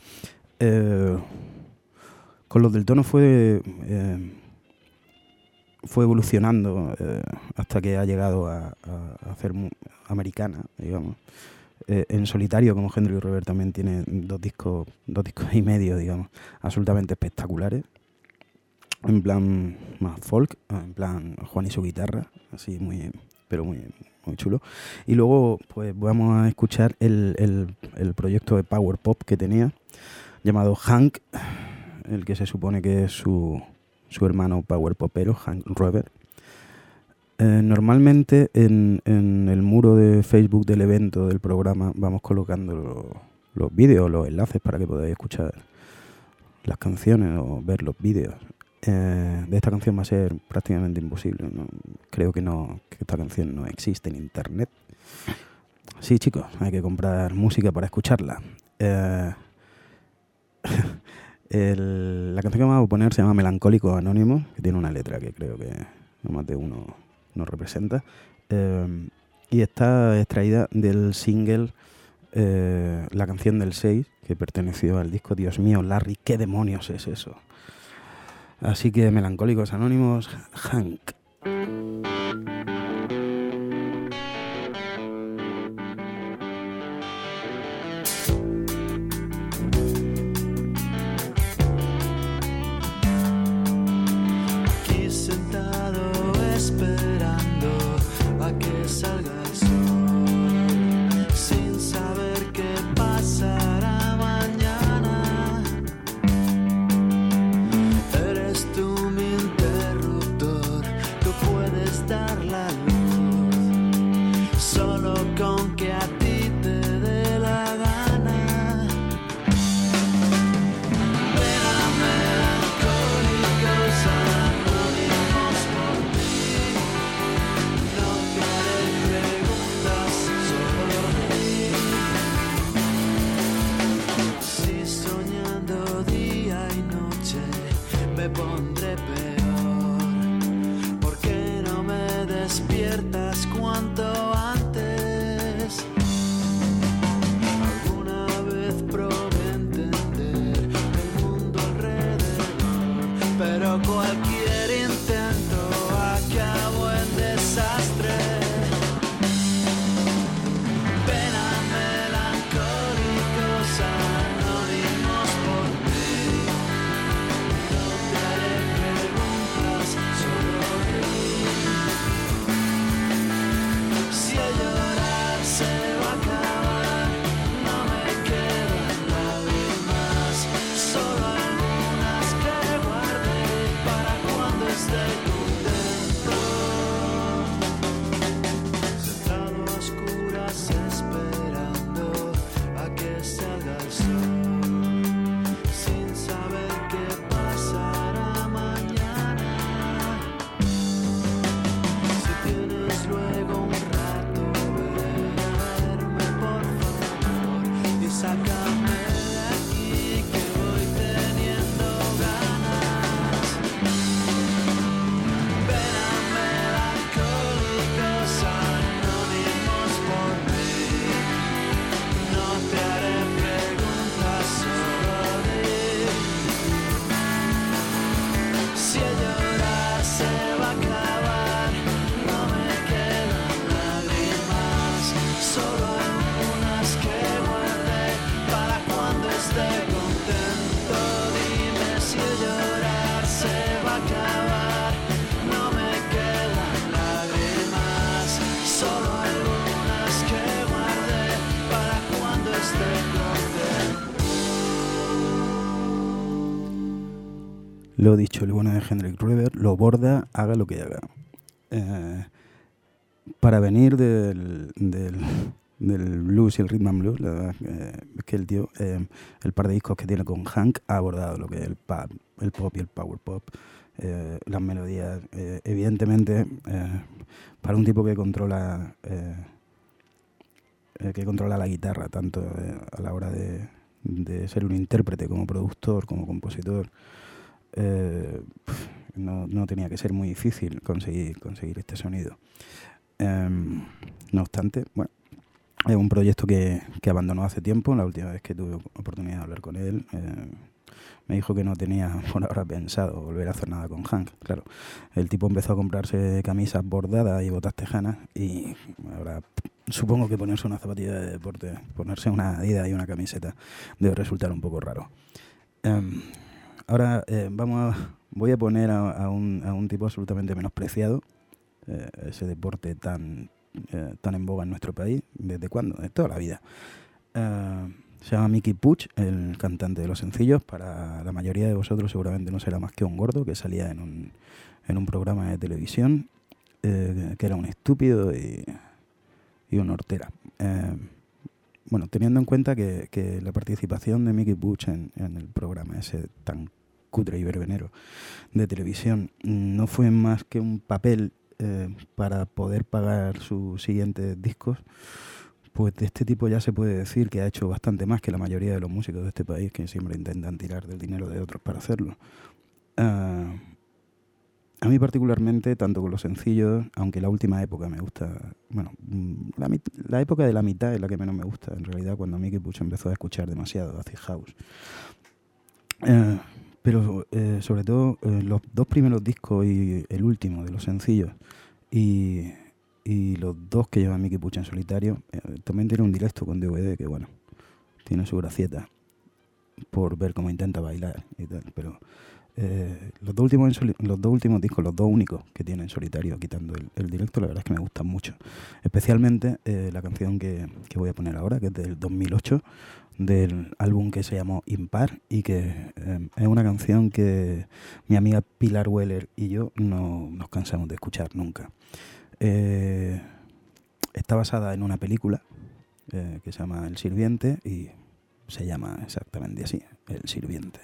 Con los del Tono fue evolucionando hasta que ha llegado a hacer americana, digamos. En solitario, como Hendrix Rover, también tiene dos discos y medio, digamos, absolutamente espectaculares. En plan más folk, en plan Juan y su guitarra, así muy chulo. Y luego pues vamos a escuchar el proyecto de Power Pop que tenía, llamado Hank, el que se supone que es su hermano Power Popero, Hank Rover. Normalmente en el muro de Facebook del evento, del programa, vamos colocando los vídeos, los enlaces para que podáis escuchar las canciones o ver los vídeos. De esta canción va a ser prácticamente imposible, ¿no? Creo que esta canción no existe en internet. Sí, chicos, hay que comprar música para escucharla. La canción que vamos a poner se llama Melancólicos Anónimos, que tiene una letra que creo que no más de uno nos representa. Y está extraída del single La canción del 6, que perteneció al disco Dios mío, Larry, ¿qué demonios es eso? Así que Melancólicos Anónimos, Hank. Aquí sentado esperando a que salga el sol, sin saber qué pasará mañana. Eres tú mi interruptor, tú puedes dar la luz, solo con que a ti te dé la gana. Ven a melancólicos anónimos por ti, no te haré preguntas, solo di. Si soñando día y noche me pondré peor, ¿por qué no me despiertas cuanto antes? Alguna vez probé entender el mundo alrededor, pero cualquier intento acabó en desastre. Ven a melancólicos anónimos por ti, no te haré preguntas, solo di. Si a llorar se va a acabar, no me quedan lágrimas, solo algunas que guardé para cuando esté contento. Sentado a oscuras esperando a que salga el sol, sin saber qué pasará mañana. Si tienes luego un rato, ven a verme por favor y sácame de aquí que voy teniendo ganas. Ven a melancólicos anónimos por mí, no te haré preguntas, solo di. Si a llorar se va a acabar, no me quedan lágrimas, solo algunas que guardé para cuando esté contento. Dime si a llorar se va a acabar, no me quedan lágrimas, solo algunas que guardé para cuando esté contento. Lo dicho, el bueno de Hendrix Rover lo borda, haga lo que haga. Para venir del blues y el rhythm and blues, la verdad es que el tío, el par de discos que tiene con Hank, ha abordado lo que es el pop y el power pop, las melodías. Evidentemente, para un tipo que controla la guitarra, tanto a la hora de ser un intérprete como productor, como compositor, no tenía que ser muy difícil conseguir este sonido. No obstante, bueno, es un proyecto que abandonó hace tiempo. La última vez que tuve oportunidad de hablar con él, me dijo que no tenía por ahora pensado volver a hacer nada con Hank. Claro, el tipo empezó a comprarse camisas bordadas y botas tejanas y ahora supongo que ponerse una zapatilla de deporte, ponerse una Adidas y una camiseta debe resultar un poco raro. Ahora voy a poner a un tipo absolutamente menospreciado, ese deporte tan en boga en nuestro país. ¿Desde cuándo? De toda la vida. Se llama Mickey Puig, el cantante de los sencillos. Para la mayoría de vosotros seguramente no será más que un gordo que salía en un programa de televisión, que era un estúpido y un hortera. Bueno, teniendo en cuenta que la participación de Mickey Puig en el programa ese tan cutre y verbenero de televisión no fue más que un papel para poder pagar sus siguientes discos, pues de este tipo ya se puede decir que ha hecho bastante más que la mayoría de los músicos de este país, que siempre intentan tirar del dinero de otros para hacerlo. A mí particularmente, tanto con los sencillos, aunque la última época me gusta, bueno, la época de la mitad es la que menos me gusta, en realidad, cuando Mickey Puig empezó a escuchar demasiado acid house. Pero sobre todo los dos primeros discos y el último de los sencillos y los dos que lleva Mickey Puig en solitario, también tiene un directo con DVD que, bueno, tiene su gracieta por ver cómo intenta bailar y tal, pero los dos últimos discos, los dos únicos que tiene en solitario, quitando el directo, la verdad es que me gustan mucho. Especialmente la canción que voy a poner ahora, que es del 2008, del álbum que se llamó Impar, y que es una canción que mi amiga Pilar Weller y yo no nos cansamos de escuchar nunca. Está basada en una película que se llama El Sirviente, y se llama exactamente así, El Sirviente.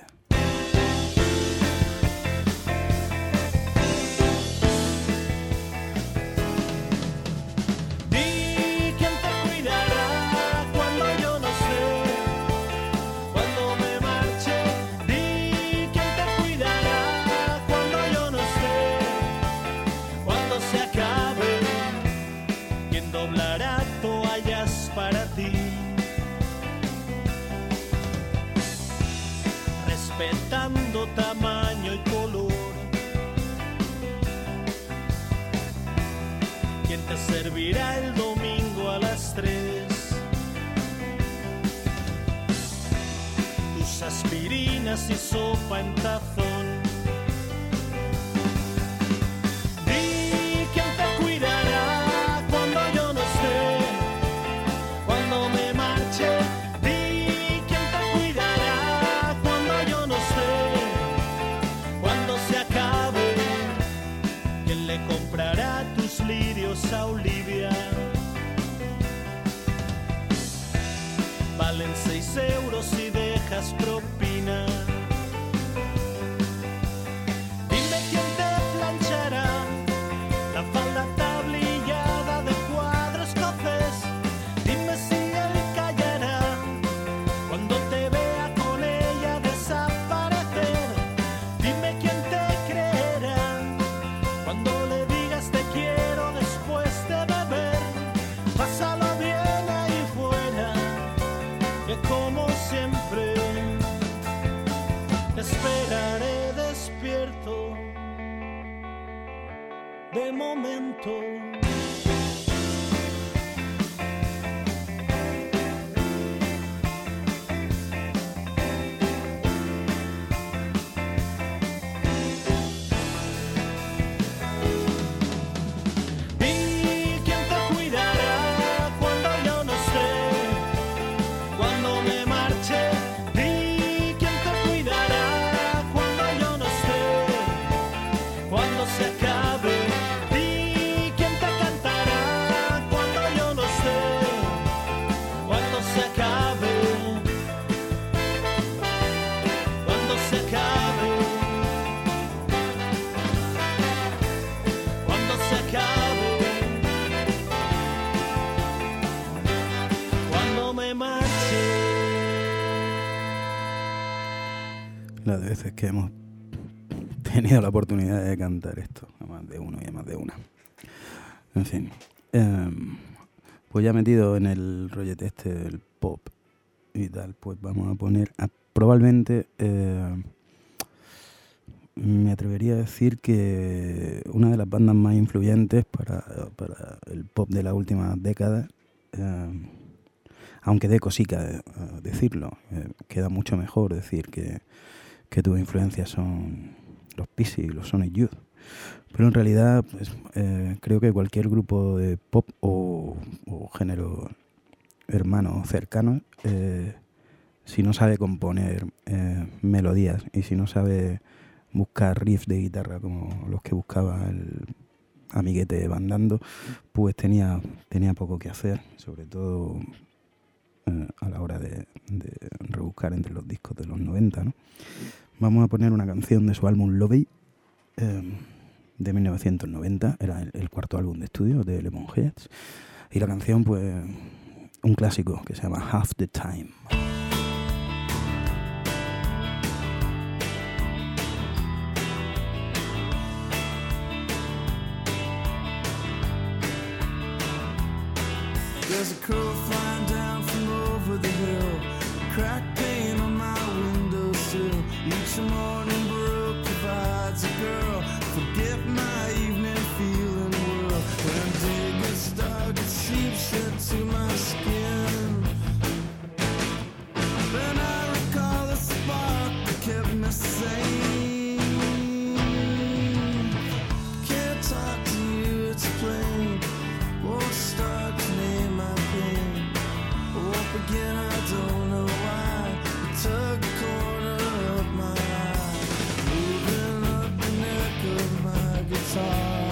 Respetando tamaño y color. ¿Quién te servirá el domingo a las 3? Tus aspirinas y sopa en tazón. Di quién te cuidará cuando yo no esté, cuando me marche. Comprará tus lirios a Olivia. Valen 6 euros si dejas propina. Dime quién te planchará la falda tablillada de cuadro escocés. Dime si él callará cuando te vea con ella desaparecer. Dime quién te creerá cuando le digas te quiero después de beber. Pásalo bien ahí fuera, que como siempre te esperaré despierto. De momento. Las veces que hemos tenido la oportunidad de cantar esto, a más de uno y a más de una. En fin, Pues ya metido en el rollete este del pop y tal, pues vamos a poner probablemente me atrevería a decir que una de las bandas más influyentes para el pop de las últimas décadas, aunque dé cosica decirlo, queda mucho mejor decir que tus influencias son los Pixies y los Sonic Youth. Pero en realidad pues, creo que cualquier grupo de pop o género hermano cercano, si no sabe componer melodías y si no sabe buscar riffs de guitarra como los que buscaba el amiguete Bandando, pues tenía poco que hacer, sobre todo a la hora de rebuscar entre los discos de los 90, ¿no? Vamos a poner una canción de su álbum Lovey, de 1990, era el cuarto álbum de estudio de Lemonheads, y la canción, pues, un clásico que se llama Half the Time. There's a crow flying down from over the hill, crack pane on my windowsill. Each morning brook provides a girl, forget my evening feeling whirl. When day gets dark, it seeps into my skin. Then I recall the spark that kept me sane. Can't talk to you, it's plain. Won't start to name my pain. Up again, I don't know why. You took a corner of my eye, moving up the neck of my guitar.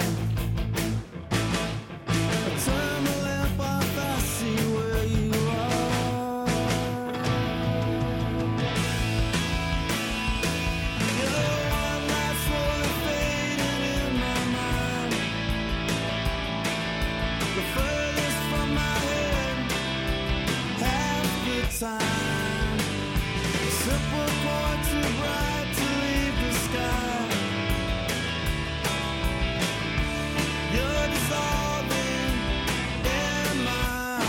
I turn the lamp off, I see where you are. You're the one that's slowly fading in my mind, the furthest from my head, half the time. A simple point too bright to leave the sky. You're dissolving in my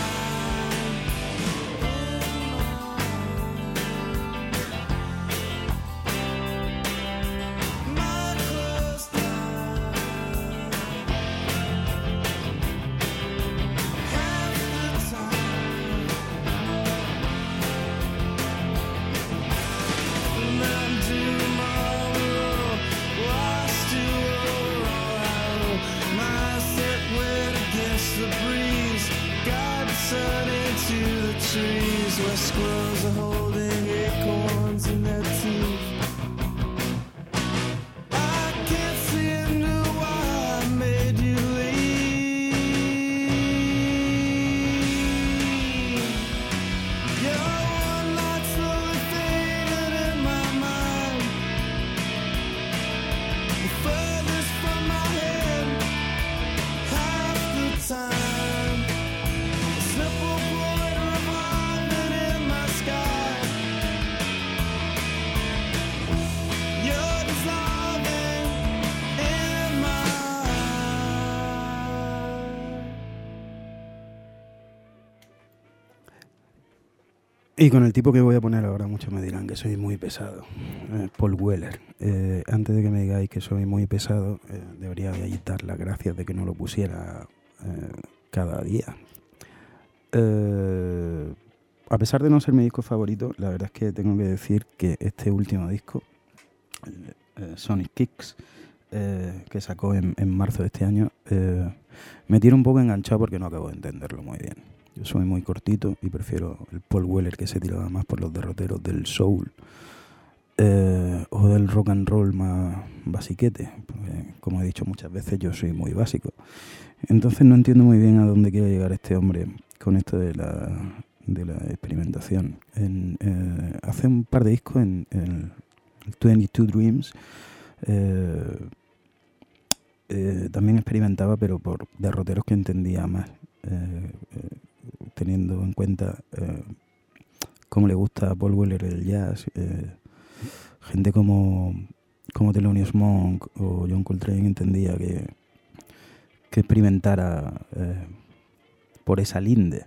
my closed eyes. Half the time, and then tomorrow, lost you all. My set went against the breeze, got the sun into the trees, where squirrels are holding acorns in their teeth. I can't see into why I made you leave. You're one night slowly faded in my mind, the furthest from my head, half the time. A simple point revolving in my sky. You're dissolving in my Y con el tipo que voy a poner ahora, muchos me dirán que soy muy pesado. Paul Weller. Antes de que me digáis que soy muy pesado, debería dar las gracias de que no lo pusiera cada día. A pesar de no ser mi disco favorito, la verdad es que tengo que decir que este último disco, Sonic Kicks, que sacó en marzo de este año, me tiene un poco enganchado porque no acabo de entenderlo muy bien. Yo soy muy cortito y prefiero el Paul Weller que se tiraba más por los derroteros del soul o del rock and roll más basiquete, porque, como he dicho muchas veces, yo soy muy básico. Entonces no entiendo muy bien a dónde quiere llegar este hombre con esto de la experimentación. Hace un par de discos en el 22 Dreams también experimentaba, pero por derroteros que entendía más, teniendo en cuenta cómo le gusta a Paul Weller el jazz. Gente como Thelonious Monk o John Coltrane entendía que experimentara por esa linde.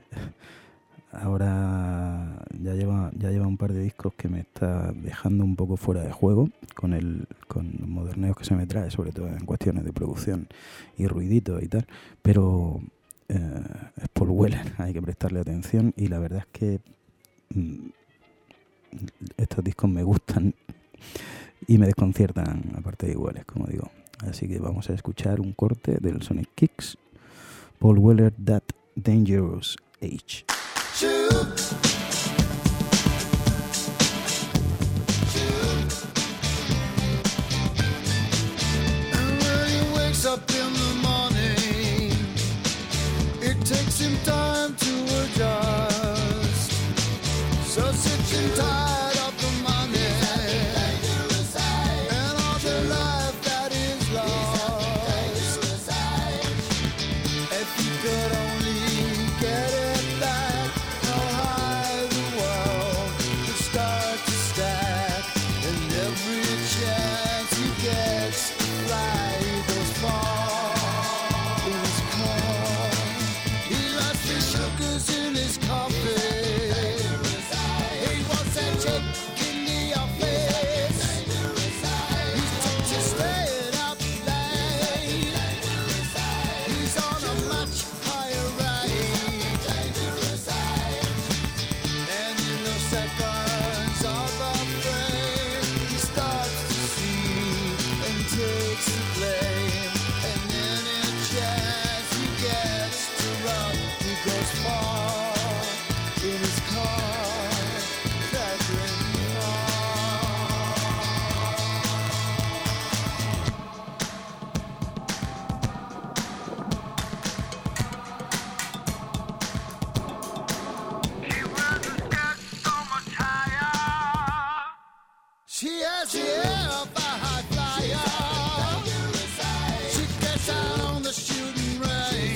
Ahora ya lleva un par de discos que me está dejando un poco fuera de juego con los moderneos que se me trae, sobre todo en cuestiones de producción y ruidito y tal, pero es Paul Weller, hay que prestarle atención, y la verdad es que estos discos me gustan y me desconciertan a partes iguales, como digo. Así que vamos a escuchar un corte del Sonic Kicks, Paul Weller, That Dangerous Age. And when he wakes up in the morning, it takes him time to adjust. So sick and tired of the money and all the life that is lost. If you could only get it back, how high the world could start to stack, and every chance he gets to fly, he goes far in his car. He lost the sugars in his coffee. He wants that chick in the office. He's just staying up late. He's on a much higher rate. And in those seconds of a frame, he starts to see and takes the blame. And any chance he gets to run, he goes far in his car, cracking far. She has the air of a high flyer. She gets out on the shooting range,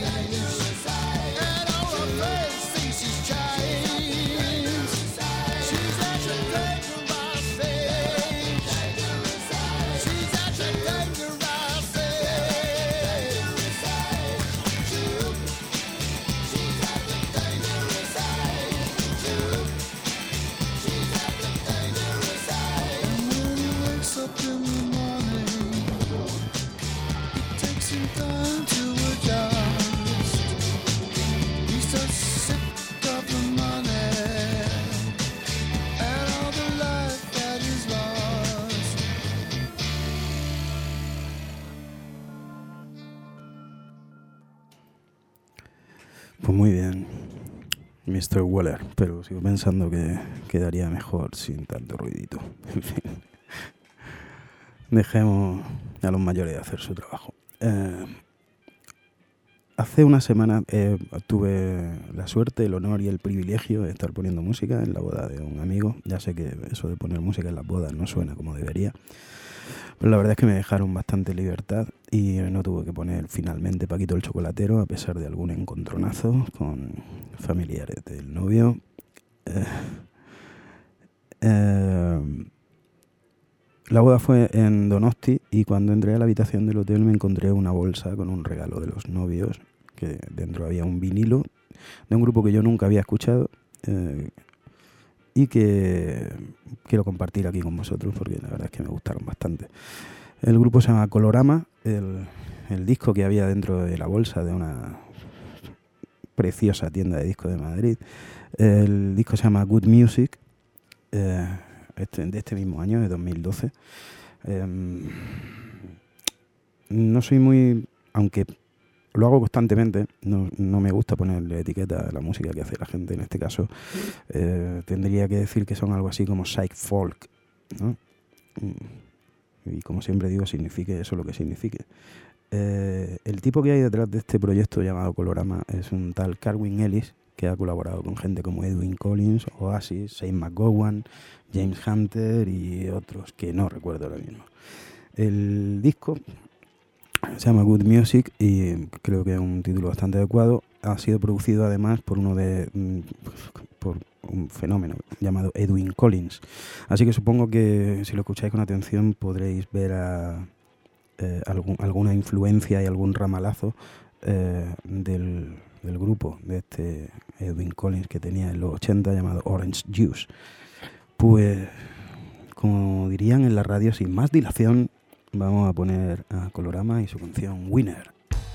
and all her friends think she's changed. She's at the dangerous age. She's at the dangerous age. She's at the dangerous age. And when he wakes up in the morning, it takes him time to adjust. He's so sick of the money and all the life that is lost. Pues muy bien, Mr. Weller, pero sigo pensando que quedaría mejor sin tanto ruidito. En fin, dejemos a los mayores de hacer su trabajo. Hace una semana tuve la suerte, el honor y el privilegio de estar poniendo música en la boda de un amigo. Ya sé que eso de poner música en las bodas no suena como debería, pero la verdad es que me dejaron bastante libertad y no tuve que poner finalmente Paquito el Chocolatero, a pesar de algún encontronazo con familiares del novio. La boda fue en Donosti y cuando entré a la habitación del hotel me encontré una bolsa con un regalo de los novios, que dentro había un vinilo de un grupo que yo nunca había escuchado y que quiero compartir aquí con vosotros porque la verdad es que me gustaron bastante. El grupo se llama Colorama, el disco que había dentro de la bolsa de una preciosa tienda de discos de Madrid. El disco se llama Good Music, de este mismo año, de 2012. No soy muy... aunque lo hago constantemente, no me gusta ponerle etiqueta a la música que hace la gente. En este caso tendría que decir que son algo así como psych folk, ¿no? Y como siempre digo, signifique eso lo que signifique. El tipo que hay detrás de este proyecto llamado Colorama es un tal Carwin Ellis, que ha colaborado con gente como Edwyn Collins, Oasis, Shane McGowan, James Hunter y otros que no recuerdo ahora mismo. El disco se llama Good Music y creo que es un título bastante adecuado. Ha sido producido además por por un fenómeno llamado Edwyn Collins. Así que supongo que si lo escucháis con atención podréis ver a alguna influencia y algún ramalazo del grupo de este Edwyn Collins que tenía en los 80 llamado Orange Juice. Pues, como dirían en la radio, sin más dilación, vamos a poner a Colorama y su canción Winner.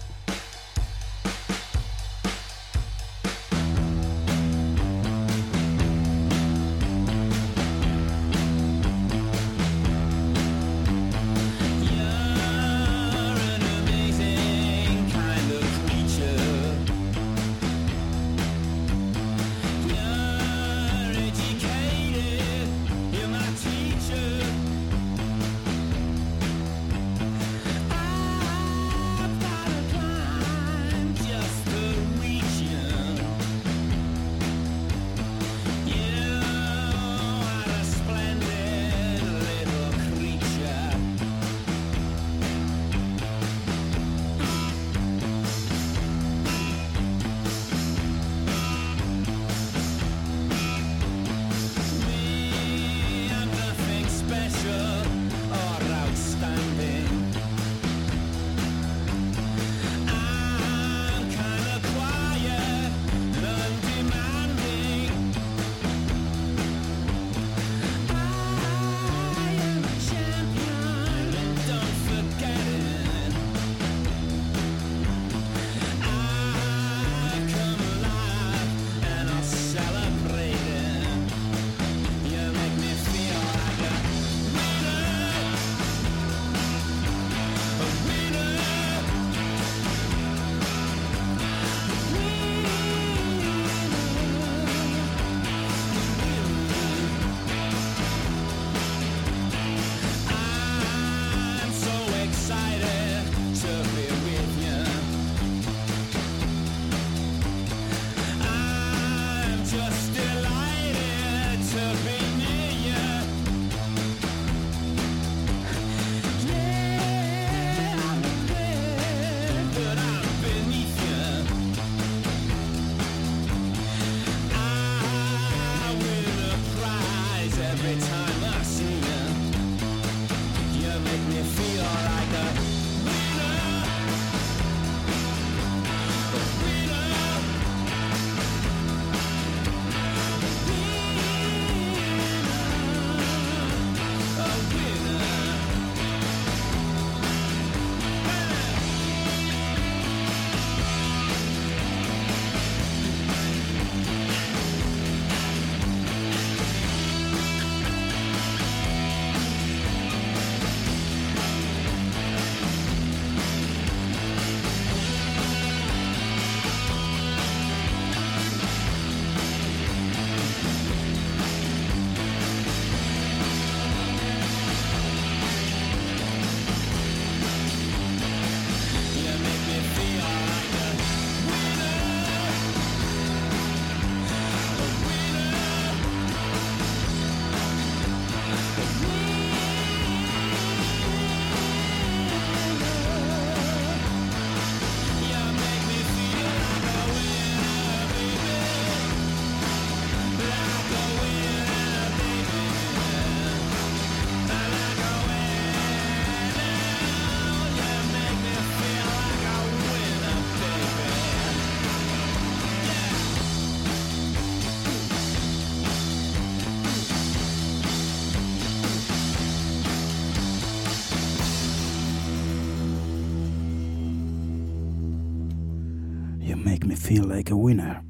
Make Me Feel Like a Winner.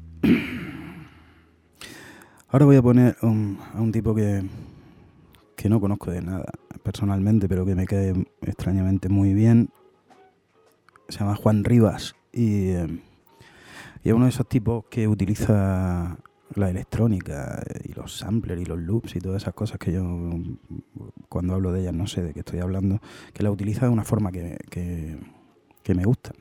Ahora voy a poner a un tipo que no conozco de nada personalmente, pero que me cae extrañamente muy bien. Se llama Juan Rivas y es uno de esos tipos que utiliza la electrónica y los samplers y los loops y todas esas cosas que yo, cuando hablo de ellas, no sé de qué estoy hablando, que la utiliza de una forma que me gusta.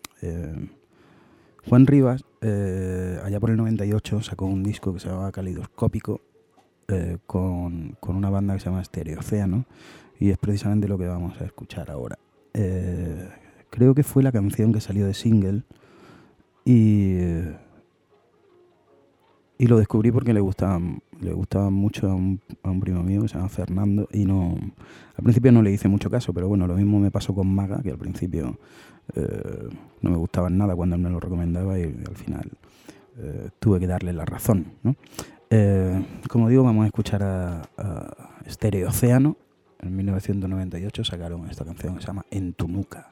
Juan Rivas, allá por el 98, sacó un disco que se llamaba Caleidoscópico con una banda que se llama Estereocéano, y es precisamente lo que vamos a escuchar ahora. Creo que fue la canción que salió de single y Y lo descubrí porque le gustaban mucho a un primo mío que se llama Fernando, y no, al principio no le hice mucho caso, pero bueno, lo mismo me pasó con Maga, que al principio no me gustaban nada cuando él me lo recomendaba, y al final tuve que darle la razón, ¿no? Como digo, vamos a escuchar a Stereo Océano. En 1998 sacaron esta canción que se llama En tu nuca.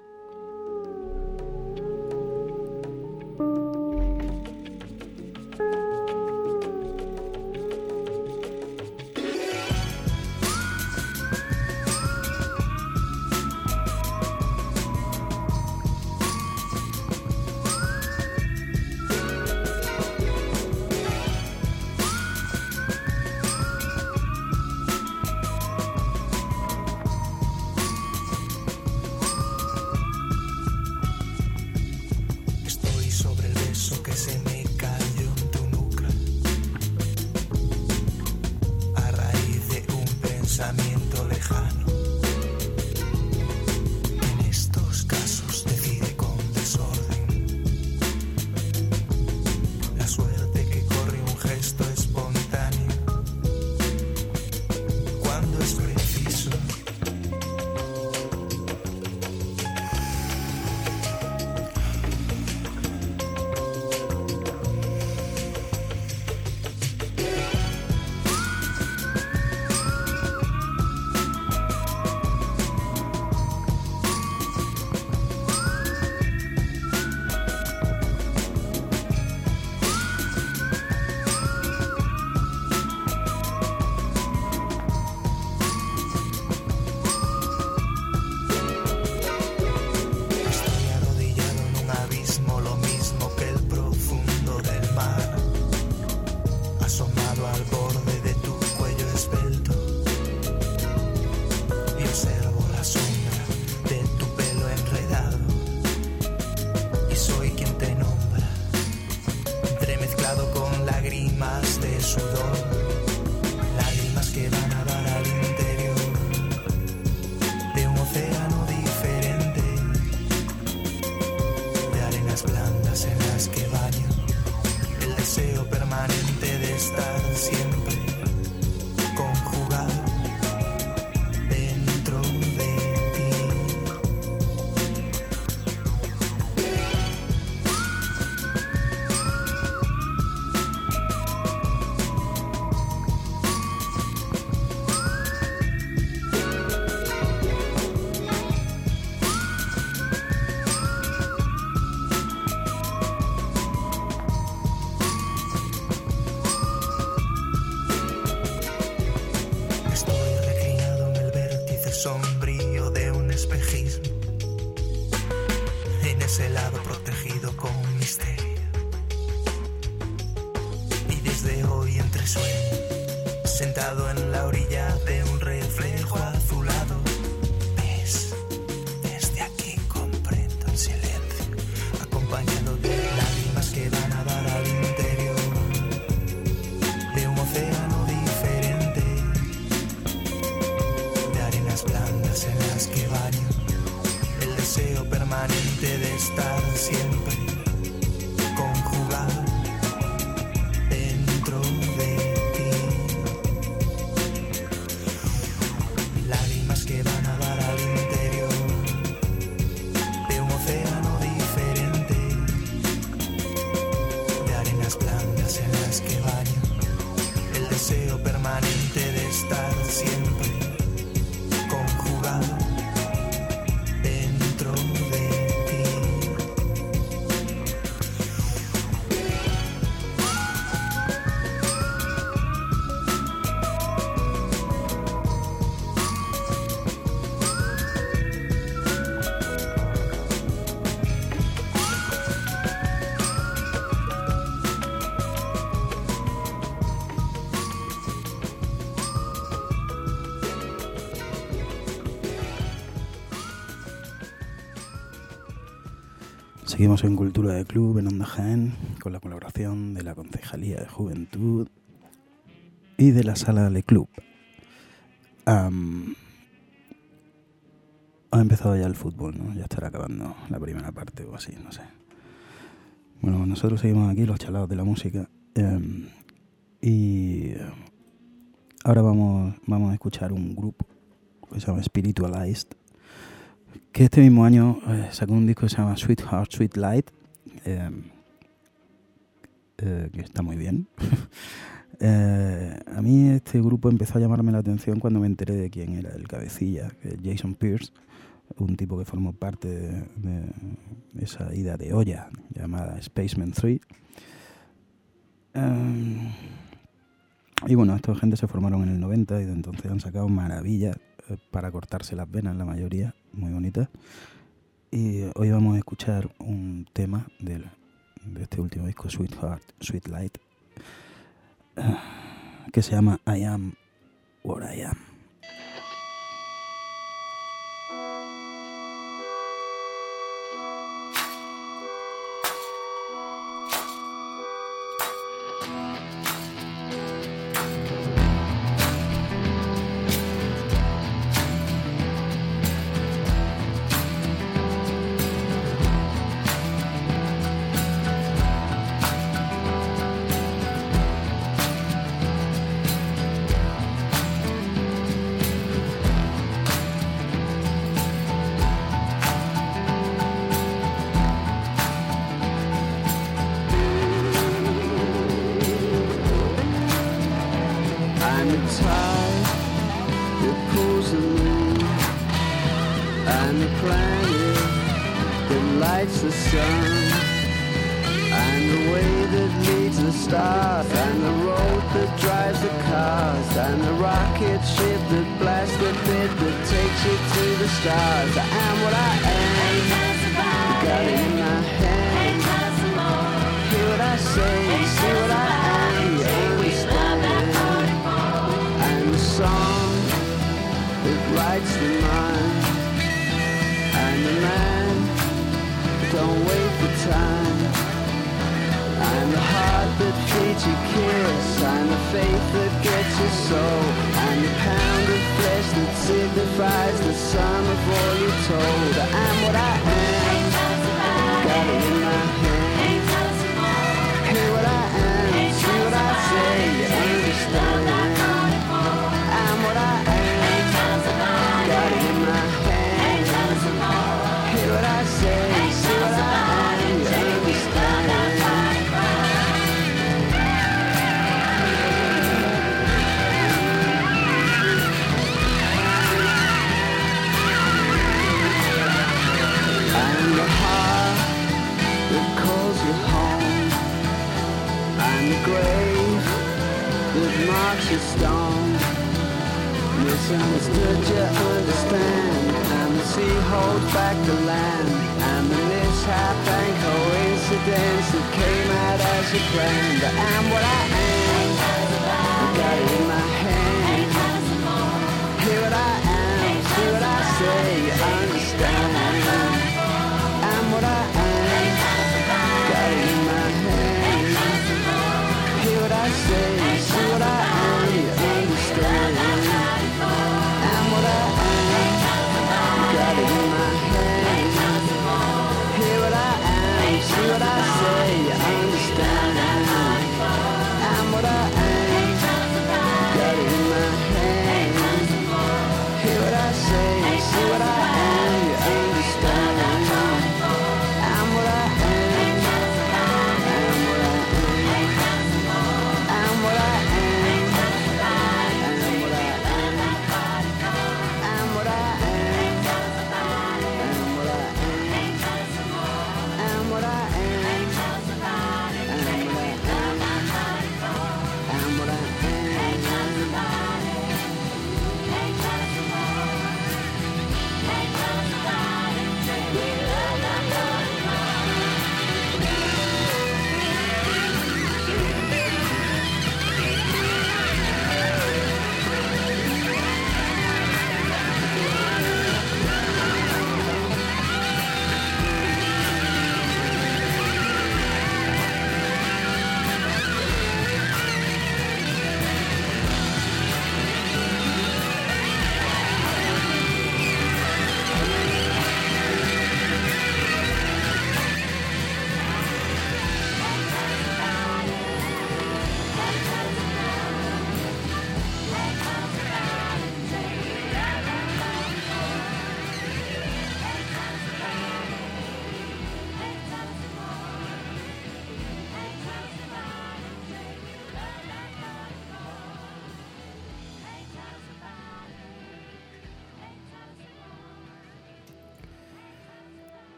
Sombrío de un espejismo, en ese lado protegido con misterio. Y desde hoy entre sueños, sentado en la orilla de un reflejo azulado, ves, desde aquí comprendo el silencio, acompañado de lágrimas que van a dar al interior de un océano diferente, de arenas blandas en las que baño el deseo permanente de estar siempre conjugado dentro de ti. Lágrimas que van a dar al interior de un océano diferente, de arenas blandas en las que baño el deseo permanente de estar siempre conjugado dentro de ti. Seguimos en Cultura de Club en Onda Jaén, con la colaboración de la Concejalía de Juventud y de la Sala Le Club. Ha empezado ya el fútbol, ¿no? Ya estará acabando la primera parte o así, no sé. Bueno, nosotros seguimos aquí, los chalados de la música. Y ahora vamos a escuchar un grupo que se llama Spiritualized, que este mismo año sacó un disco que se llama Sweetheart, Sweet Light, que está muy bien. A mí este grupo empezó a llamarme la atención cuando me enteré de quién era el cabecilla, que es Jason Pierce, un tipo que formó parte de esa ida de olla llamada Spaceman 3. Y bueno, esta gente se formaron en el 90 y de entonces han sacado maravillas para cortarse las venas, la mayoría, muy bonitas. Y hoy vamos a escuchar un tema de este último disco, Sweetheart, Sweet Light, que se llama I Am What I Am.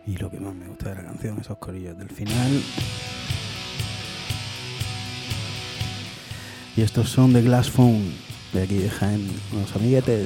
Y lo que más me gusta de la canción, esos corillos del final. Y estos son de Glass Phone, de aquí de Jaén, unos amiguetes.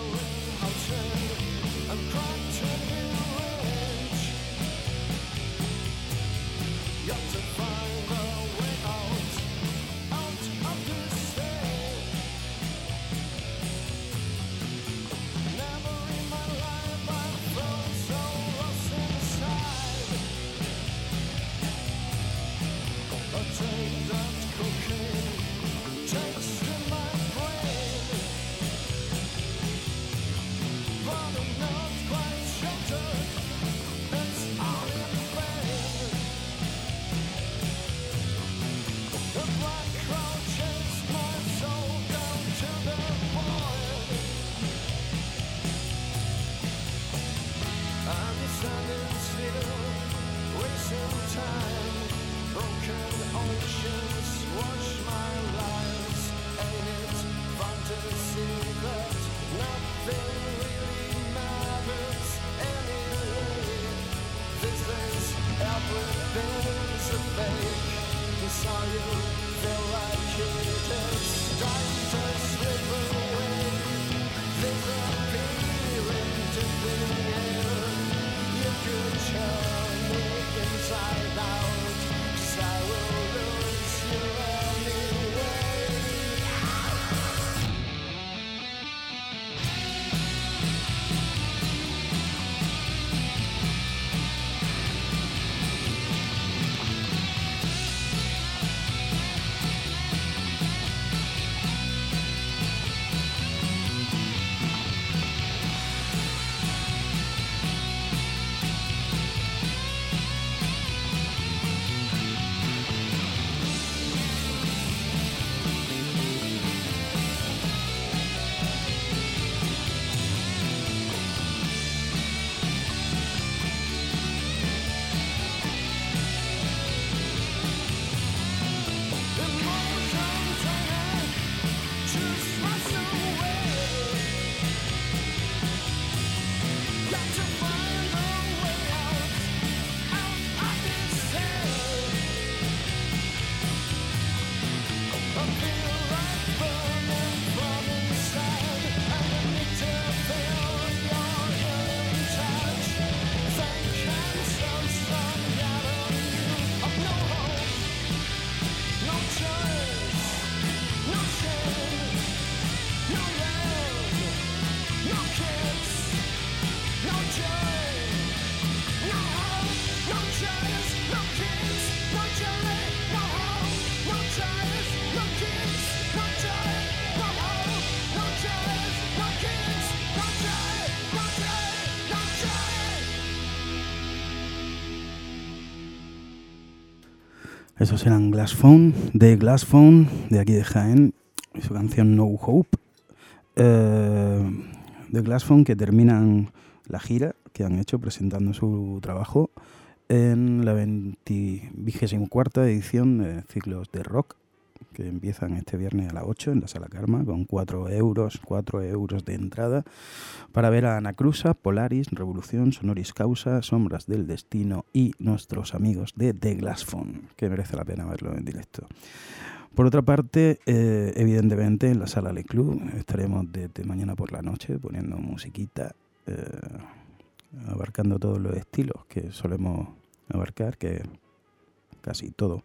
Esos eran Glass Phone, de aquí de Jaén, y su canción No Hope. De Glass Phone, que terminan la gira que han hecho presentando su trabajo en la 24ª edición de Ciclos de Rock, que empiezan este viernes a las 8 en la Sala Karma, con 4 euros de entrada, para ver a Anacrusa, Polaris, Revolución, Sonoris Causa, Sombras del Destino y nuestros amigos de The Glass Phone, que merece la pena verlo en directo. Por otra parte, evidentemente en la Sala Le Club estaremos desde mañana por la noche poniendo musiquita, abarcando todos los estilos que solemos abarcar, que casi todo.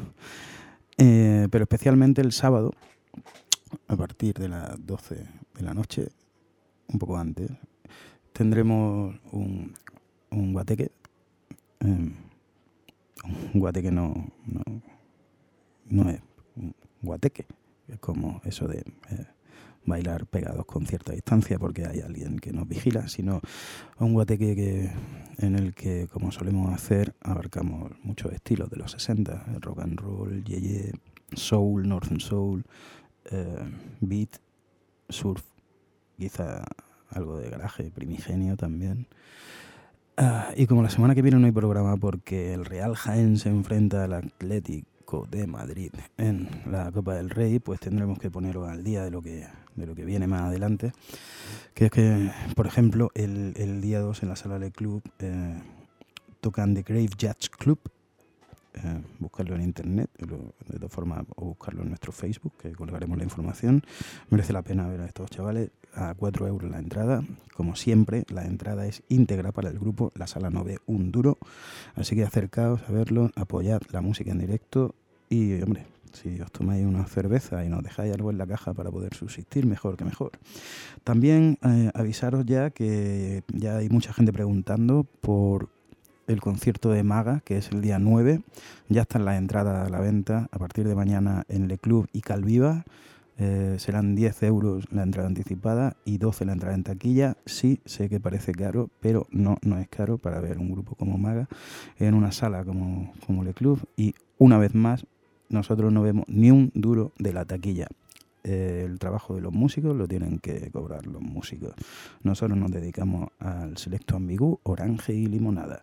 Pero especialmente el sábado, a partir de las 12 de la noche, un poco antes, tendremos un guateque. Un guateque no es un guateque, es como eso de bailar pegados con cierta distancia porque hay alguien que nos vigila, sino un guateque en el que, como solemos hacer, abarcamos muchos estilos de los 60, rock and roll, yeye, soul, northern soul, beat, surf, quizá algo de garaje primigenio también. Y como la semana que viene no hay programa porque el Real Jaén se enfrenta al Atlético de Madrid en la Copa del Rey, pues tendremos que poneros al día de lo que viene más adelante, que es que, por ejemplo, el día 2 en la Sala del Club tocan The Grave Jazz Club. Buscarlo en internet, de todas formas, o buscarlo en nuestro Facebook, que colgaremos la información. Merece la pena ver a estos chavales. A 4 euros la entrada. Como siempre, la entrada es íntegra para el grupo. La sala no ve un duro, así que acercaos a verlo, apoyad la música en directo y, hombre, si os tomáis una cerveza y nos dejáis algo en la caja para poder subsistir, mejor que mejor. También avisaros ya que ya hay mucha gente preguntando por el concierto de Maga, que es el día 9. Ya están las entradas a la venta a partir de mañana en Le Club y Calviva. Serán 10 euros la entrada anticipada y 12 la entrada en taquilla. Sí, sé que parece caro, pero no es caro para ver un grupo como Maga en una sala como Le Club. Y una vez más, nosotros no vemos ni un duro de la taquilla. El trabajo de los músicos lo tienen que cobrar los músicos. Nosotros nos dedicamos al selecto ambigú, orange y limonada.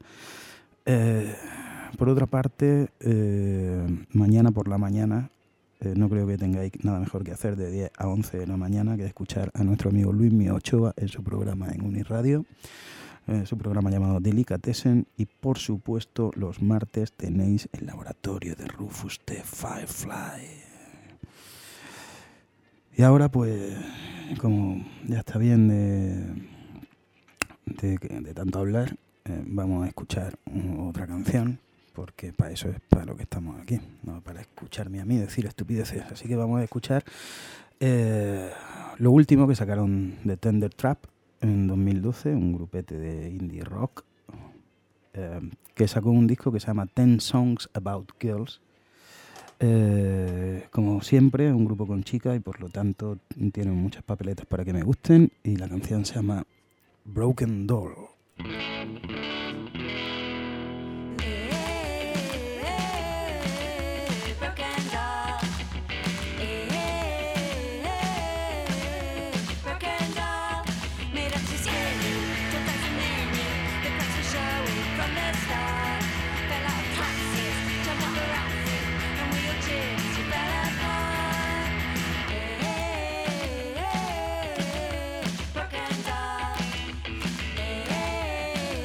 Por otra parte, mañana por la mañana, no creo que tengáis nada mejor que hacer de 10 a 11 de la mañana que escuchar a nuestro amigo Luismi Ochoa en su programa en Uniradio, su programa llamado Delicatessen. Y por supuesto los martes tenéis el laboratorio de Rufus the Firefly. Y ahora, pues, como ya está bien de tanto hablar, vamos a escuchar otra canción, porque para eso es para lo que estamos aquí, no para escucharme a mí decir estupideces. Así que vamos a escuchar lo último que sacaron de Tender Trap en 2012, un grupete de indie rock que sacó un disco que se llama 10 Songs About Girls. Como siempre, un grupo con chicas y por lo tanto tienen muchas papeletas para que me gusten, y la canción se llama Broken Doll. Broken doll.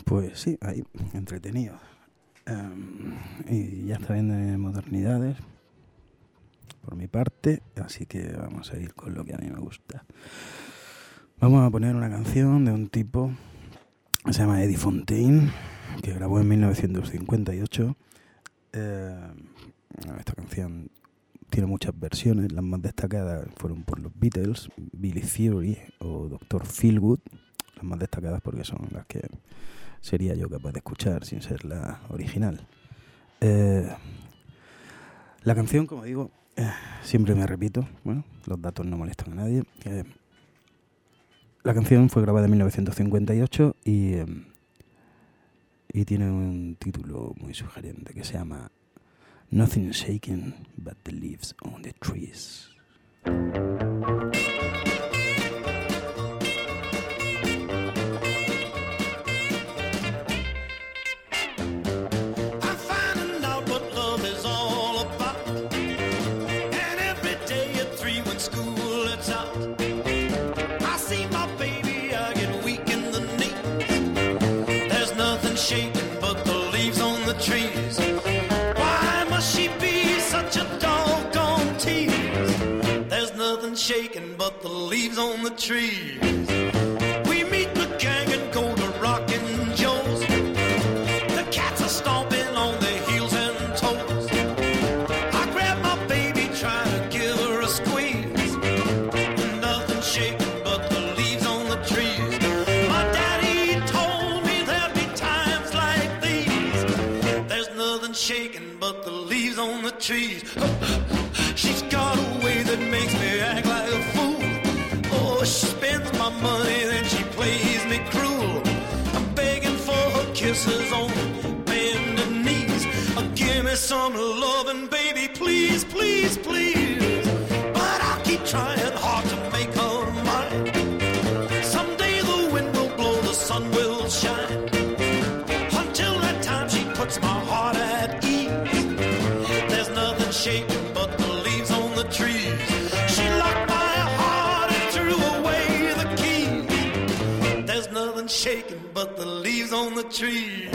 Pues sí, ahí, entretenido. Y ya está bien de modernidades por mi parte, así que vamos a ir con lo que a mí me gusta. Vamos a poner una canción de un tipo que se llama Eddie Fontaine, que grabó en 1958. Esta canción tiene muchas versiones, las más destacadas fueron por los Beatles, Billy Theory o Dr. Feelgood, las más destacadas porque son las que sería yo capaz de escuchar sin ser la original. La canción, como digo, siempre me repito, bueno, los datos no molestan a nadie. La canción fue grabada en 1958 y tiene un título muy sugerente que se llama Nothing Shaken But the Leaves on the Trees. Shaking but the leaves on the trees. We meet the gang and go to Rockin' Joe's. The cats are stomping on their heels and toes. I grab my baby trying to give her a squeeze. Nothing shaking but the leaves on the trees. My daddy told me there'd be times like these. There's nothing shaking but the leaves on the trees. She's got a way that makes me act like a fool. Oh, she spends my money, then she plays me cruel. I'm begging for her kisses on bended knees. Give me some loving, baby, please, please, please. But I'll keep trying hard to make her mine. Someday the wind will blow, the sun will shine. Until that time she puts my heart at ease. There's nothing shaking but the trees. She locked my heart and threw away the keys. There's nothing shaking but the leaves on the trees.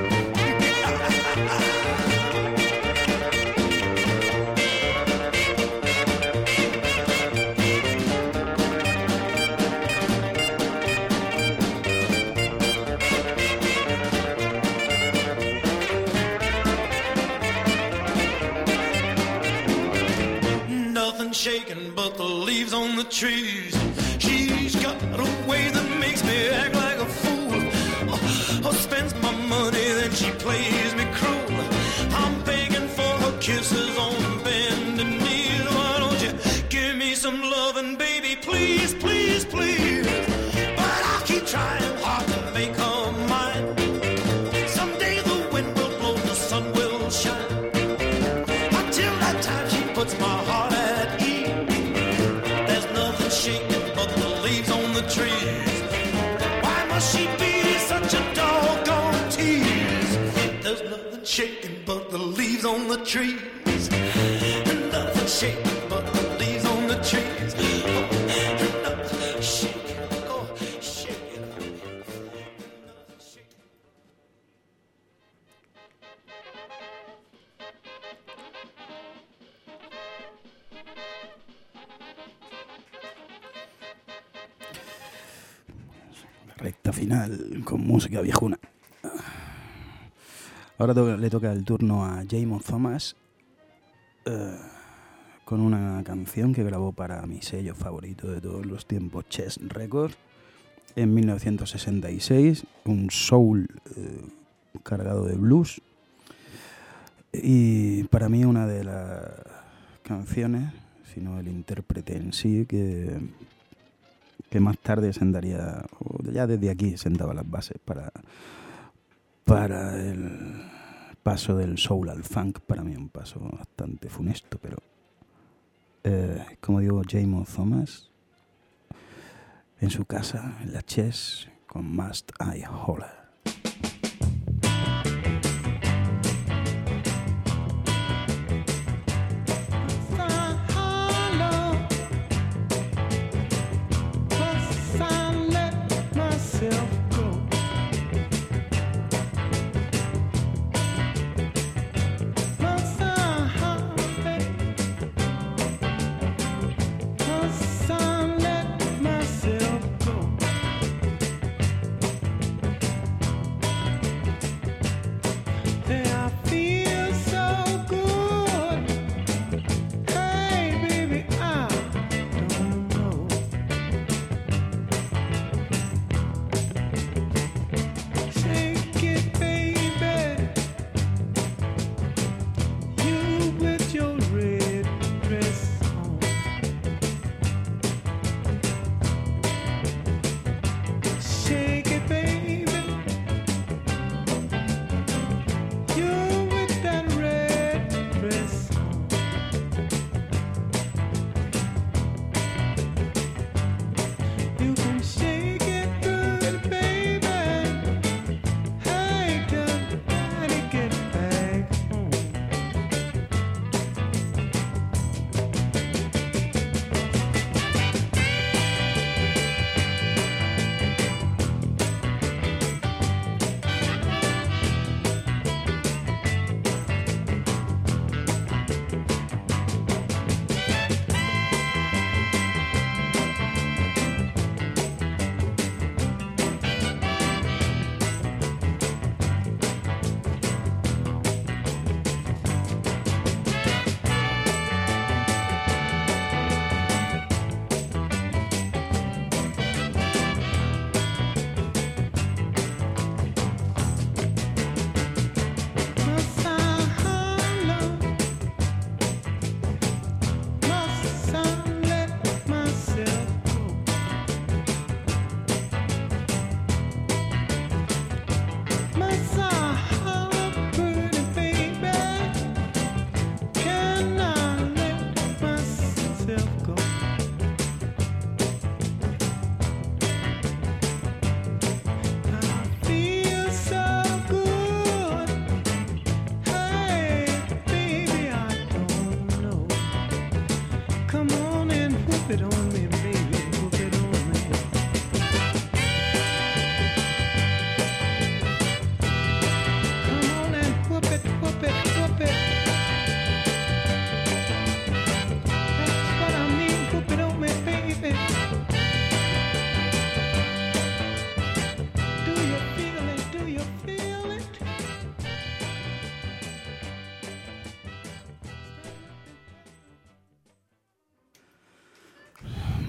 Shaking but the leaves on the trees. She's got a way that makes me act like a fool. Oh, spends my money, then she plays me cruel. I'm begging for her kisses on bended knees. Why don't you give me some loving, baby, please, please, please. But I'll keep trying hard to make her mine. Someday the wind will blow, the sun will shine. Until that time she puts my heart at ease. Shaking but the leaves on the trees. Why must she be such a doggone tease? There's nothing shaking but the leaves on the trees. And nothing shaking but the leaves on the trees. Oh, nothing shaking, oh, shaking. Nothing shaking. Recta final con música viejuna. Ahora le toca el turno a Jamon Thomas con una canción que grabó para mi sello favorito de todos los tiempos, Chess Records, en 1966, un soul cargado de blues, y para mí una de las canciones, si no el intérprete en sí, que más tarde sentaría, o ya desde aquí sentaba las bases para el paso del soul al funk. Para mí un paso bastante funesto, pero como digo, Jamon Thomas en su casa, en la Chess, con Must I Holler.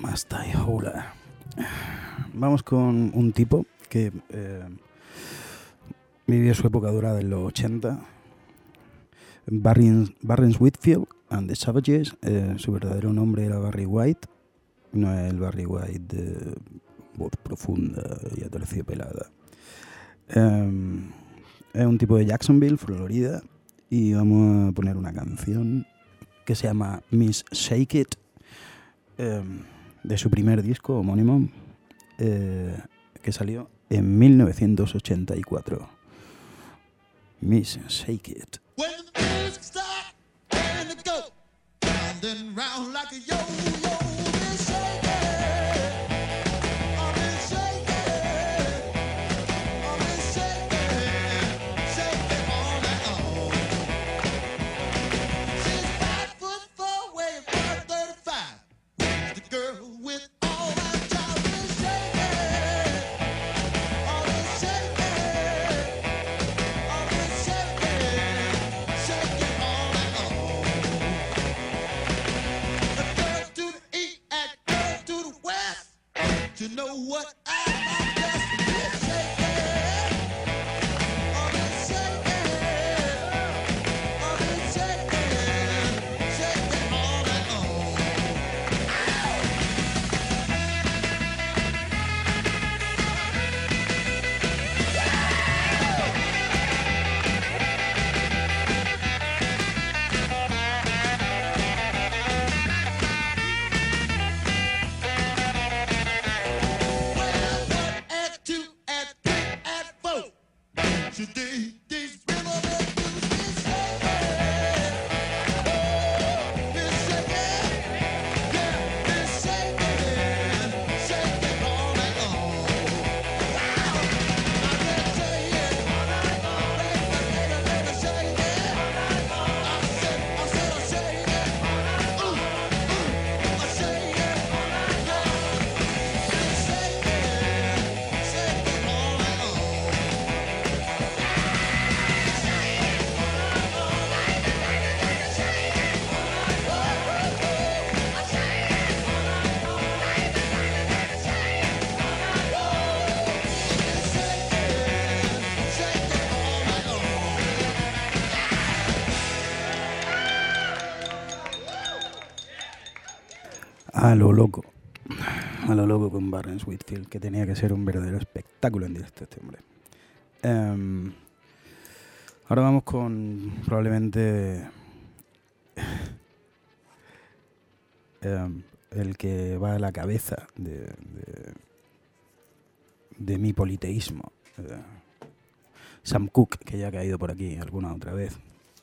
Mastaiola. Vamos con un tipo que vivió su época dorada en los 80. Barrens Whitfield and the Savages. Su verdadero nombre era Barry White. No es el Barry White de voz profunda y aterciopelada. Es un tipo de Jacksonville, Florida. Y vamos a poner una canción que se llama Miss Shake It, de su primer disco homónimo, que salió en 1984. Miss Shake It. When the music starts and it go round and round like a yo-yo, Miss Shake It, oh Miss Shake It, oh Miss Shake It, shake it all night long. She's 5'4", weighing 135. The girl with all that job, Miss Shake It, oh Miss Shake It, oh Miss Shake It, shake it all night long. A girl to the east and girl to the west. You know what I'm blessed. Miss Shake It, oh Miss Shake It, oh Miss Shake It, shake it all night long. At 2, at 3, at 4. Today, this rhythm is Miss Shake It. Miss Shake It. Yeah, Miss Shake It. Shake it all night long. Wow. I can't say it. Baby, shake it. I said I shake it. I shake it. A lo loco con Barrens Whitfield, que tenía que ser un verdadero espectáculo en directo este hombre. Ahora vamos con probablemente el que va a la cabeza de mi politeísmo, Sam Cooke, que ya ha caído por aquí alguna otra vez.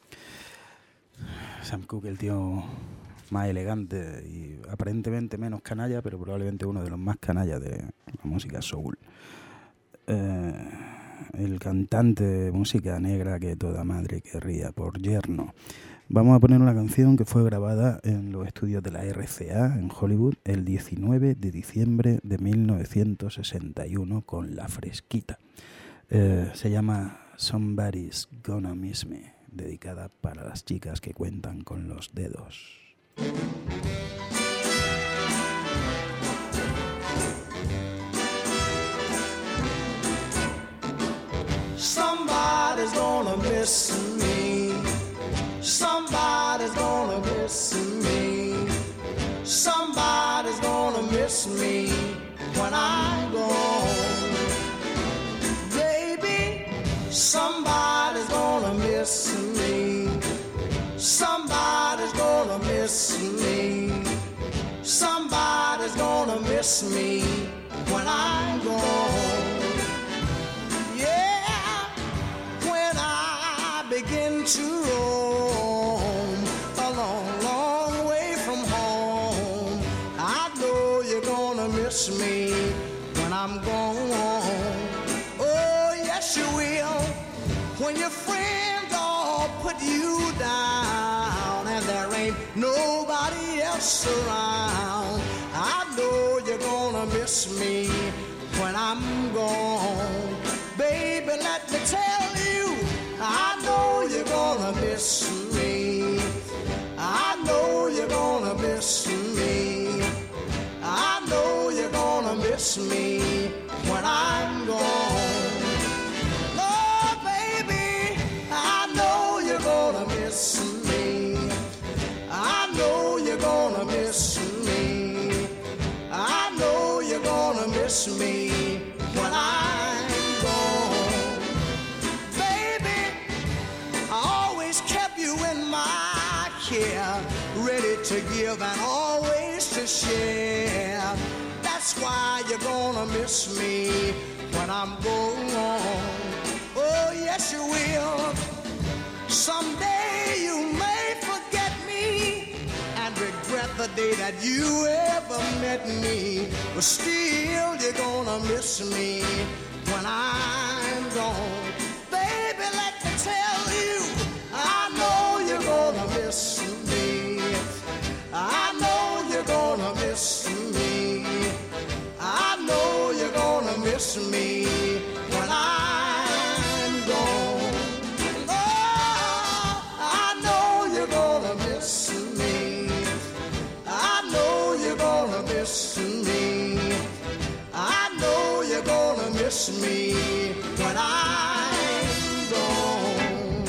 Sam Cooke, el tío más elegante y aparentemente menos canalla, pero probablemente uno de los más canallas de la música soul. El cantante de música negra que toda madre querría por yerno. Vamos a poner una canción que fue grabada en los estudios de la RCA en Hollywood el 19 de diciembre de 1961 con La Fresquita. Se llama Somebody's Gonna Miss Me, dedicada para las chicas que cuentan con los dedos. Somebody's gonna miss me. Somebody's gonna miss me. Somebody's gonna miss me when I'm gone. Baby, somebody's gonna miss me. Somebody's gonna miss me. Somebody's gonna miss me when I'm gone. Yeah, when I begin to roam a long, long way from home, I know you're gonna miss me when I'm gone. Oh, yes you will, when your friends all put you down and there ain't nobody else around. I know you're gonna miss me when I'm gone. Baby, let me tell you, I know you're gonna miss me. I know you're gonna miss me. I to give and always to share. That's why you're gonna miss me when I'm gone. Oh, yes, you will. Someday you may forget me and regret the day that you ever met me. But still, you're gonna miss me when I'm gone. Baby, let me tell you, I know you're gonna miss me. I know you're gonna miss me. I know you're gonna miss me when I'm gone. Oh, I know you're gonna miss me. I know you're gonna miss me. I know you're gonna miss me when I'm gone.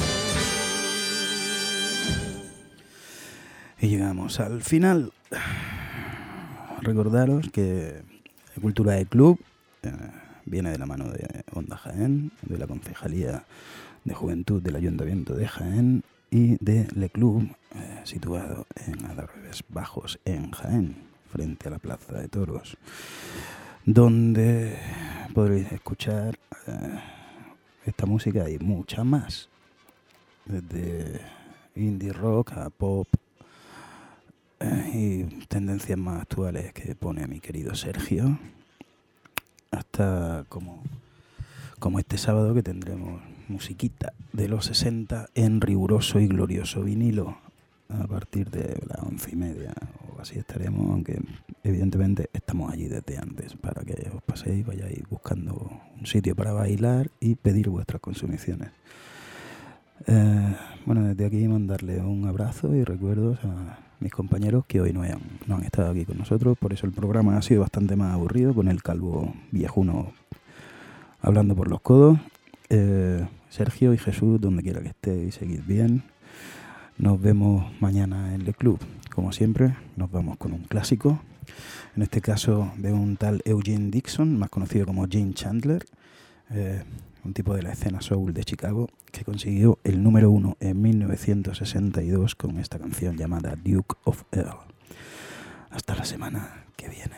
Y llegamos al final. Recordaros que la cultura de club viene de la mano de Onda Jaén, de la Concejalía de Juventud del Ayuntamiento de Jaén y de Le Club, situado en Adarves Bajos, en Jaén, frente a la Plaza de Toros, donde podréis escuchar esta música y mucha más, desde indie rock a pop, y tendencias más actuales que pone mi querido Sergio, hasta como este sábado que tendremos musiquita de los 60 en riguroso y glorioso vinilo a partir de las 11:30 o así estaremos, aunque evidentemente estamos allí desde antes para que os paséis, vayáis buscando un sitio para bailar y pedir vuestras consumiciones. Bueno, desde aquí mandarle un abrazo y recuerdos a mis compañeros que hoy no han estado aquí con nosotros, por eso el programa ha sido bastante más aburrido, con el calvo viejuno hablando por los codos. Sergio y Jesús, donde quiera que estéis, seguid bien. Nos vemos mañana en Le Club. Como siempre, nos vamos con un clásico, en este caso de un tal Eugene Dixon, más conocido como Gene Chandler, un tipo de la escena soul de Chicago, que consiguió el número 1 en 1962 con esta canción llamada Duke of Earl. Hasta la semana que viene.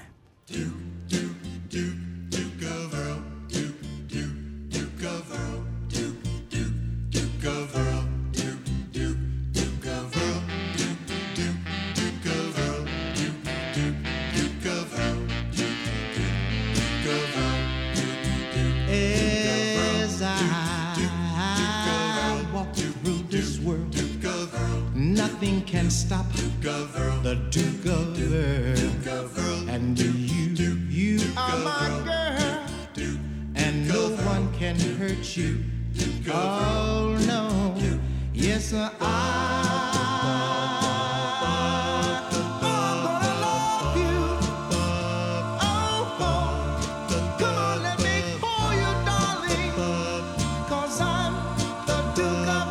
Nothing can stop the Duke of Earl. And you are my girl, and no one can hurt you. Oh no, yes I'm gonna love you. Oh, come on, let me call you darling, 'cause I'm the Duke of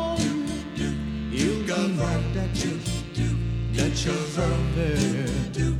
your brother.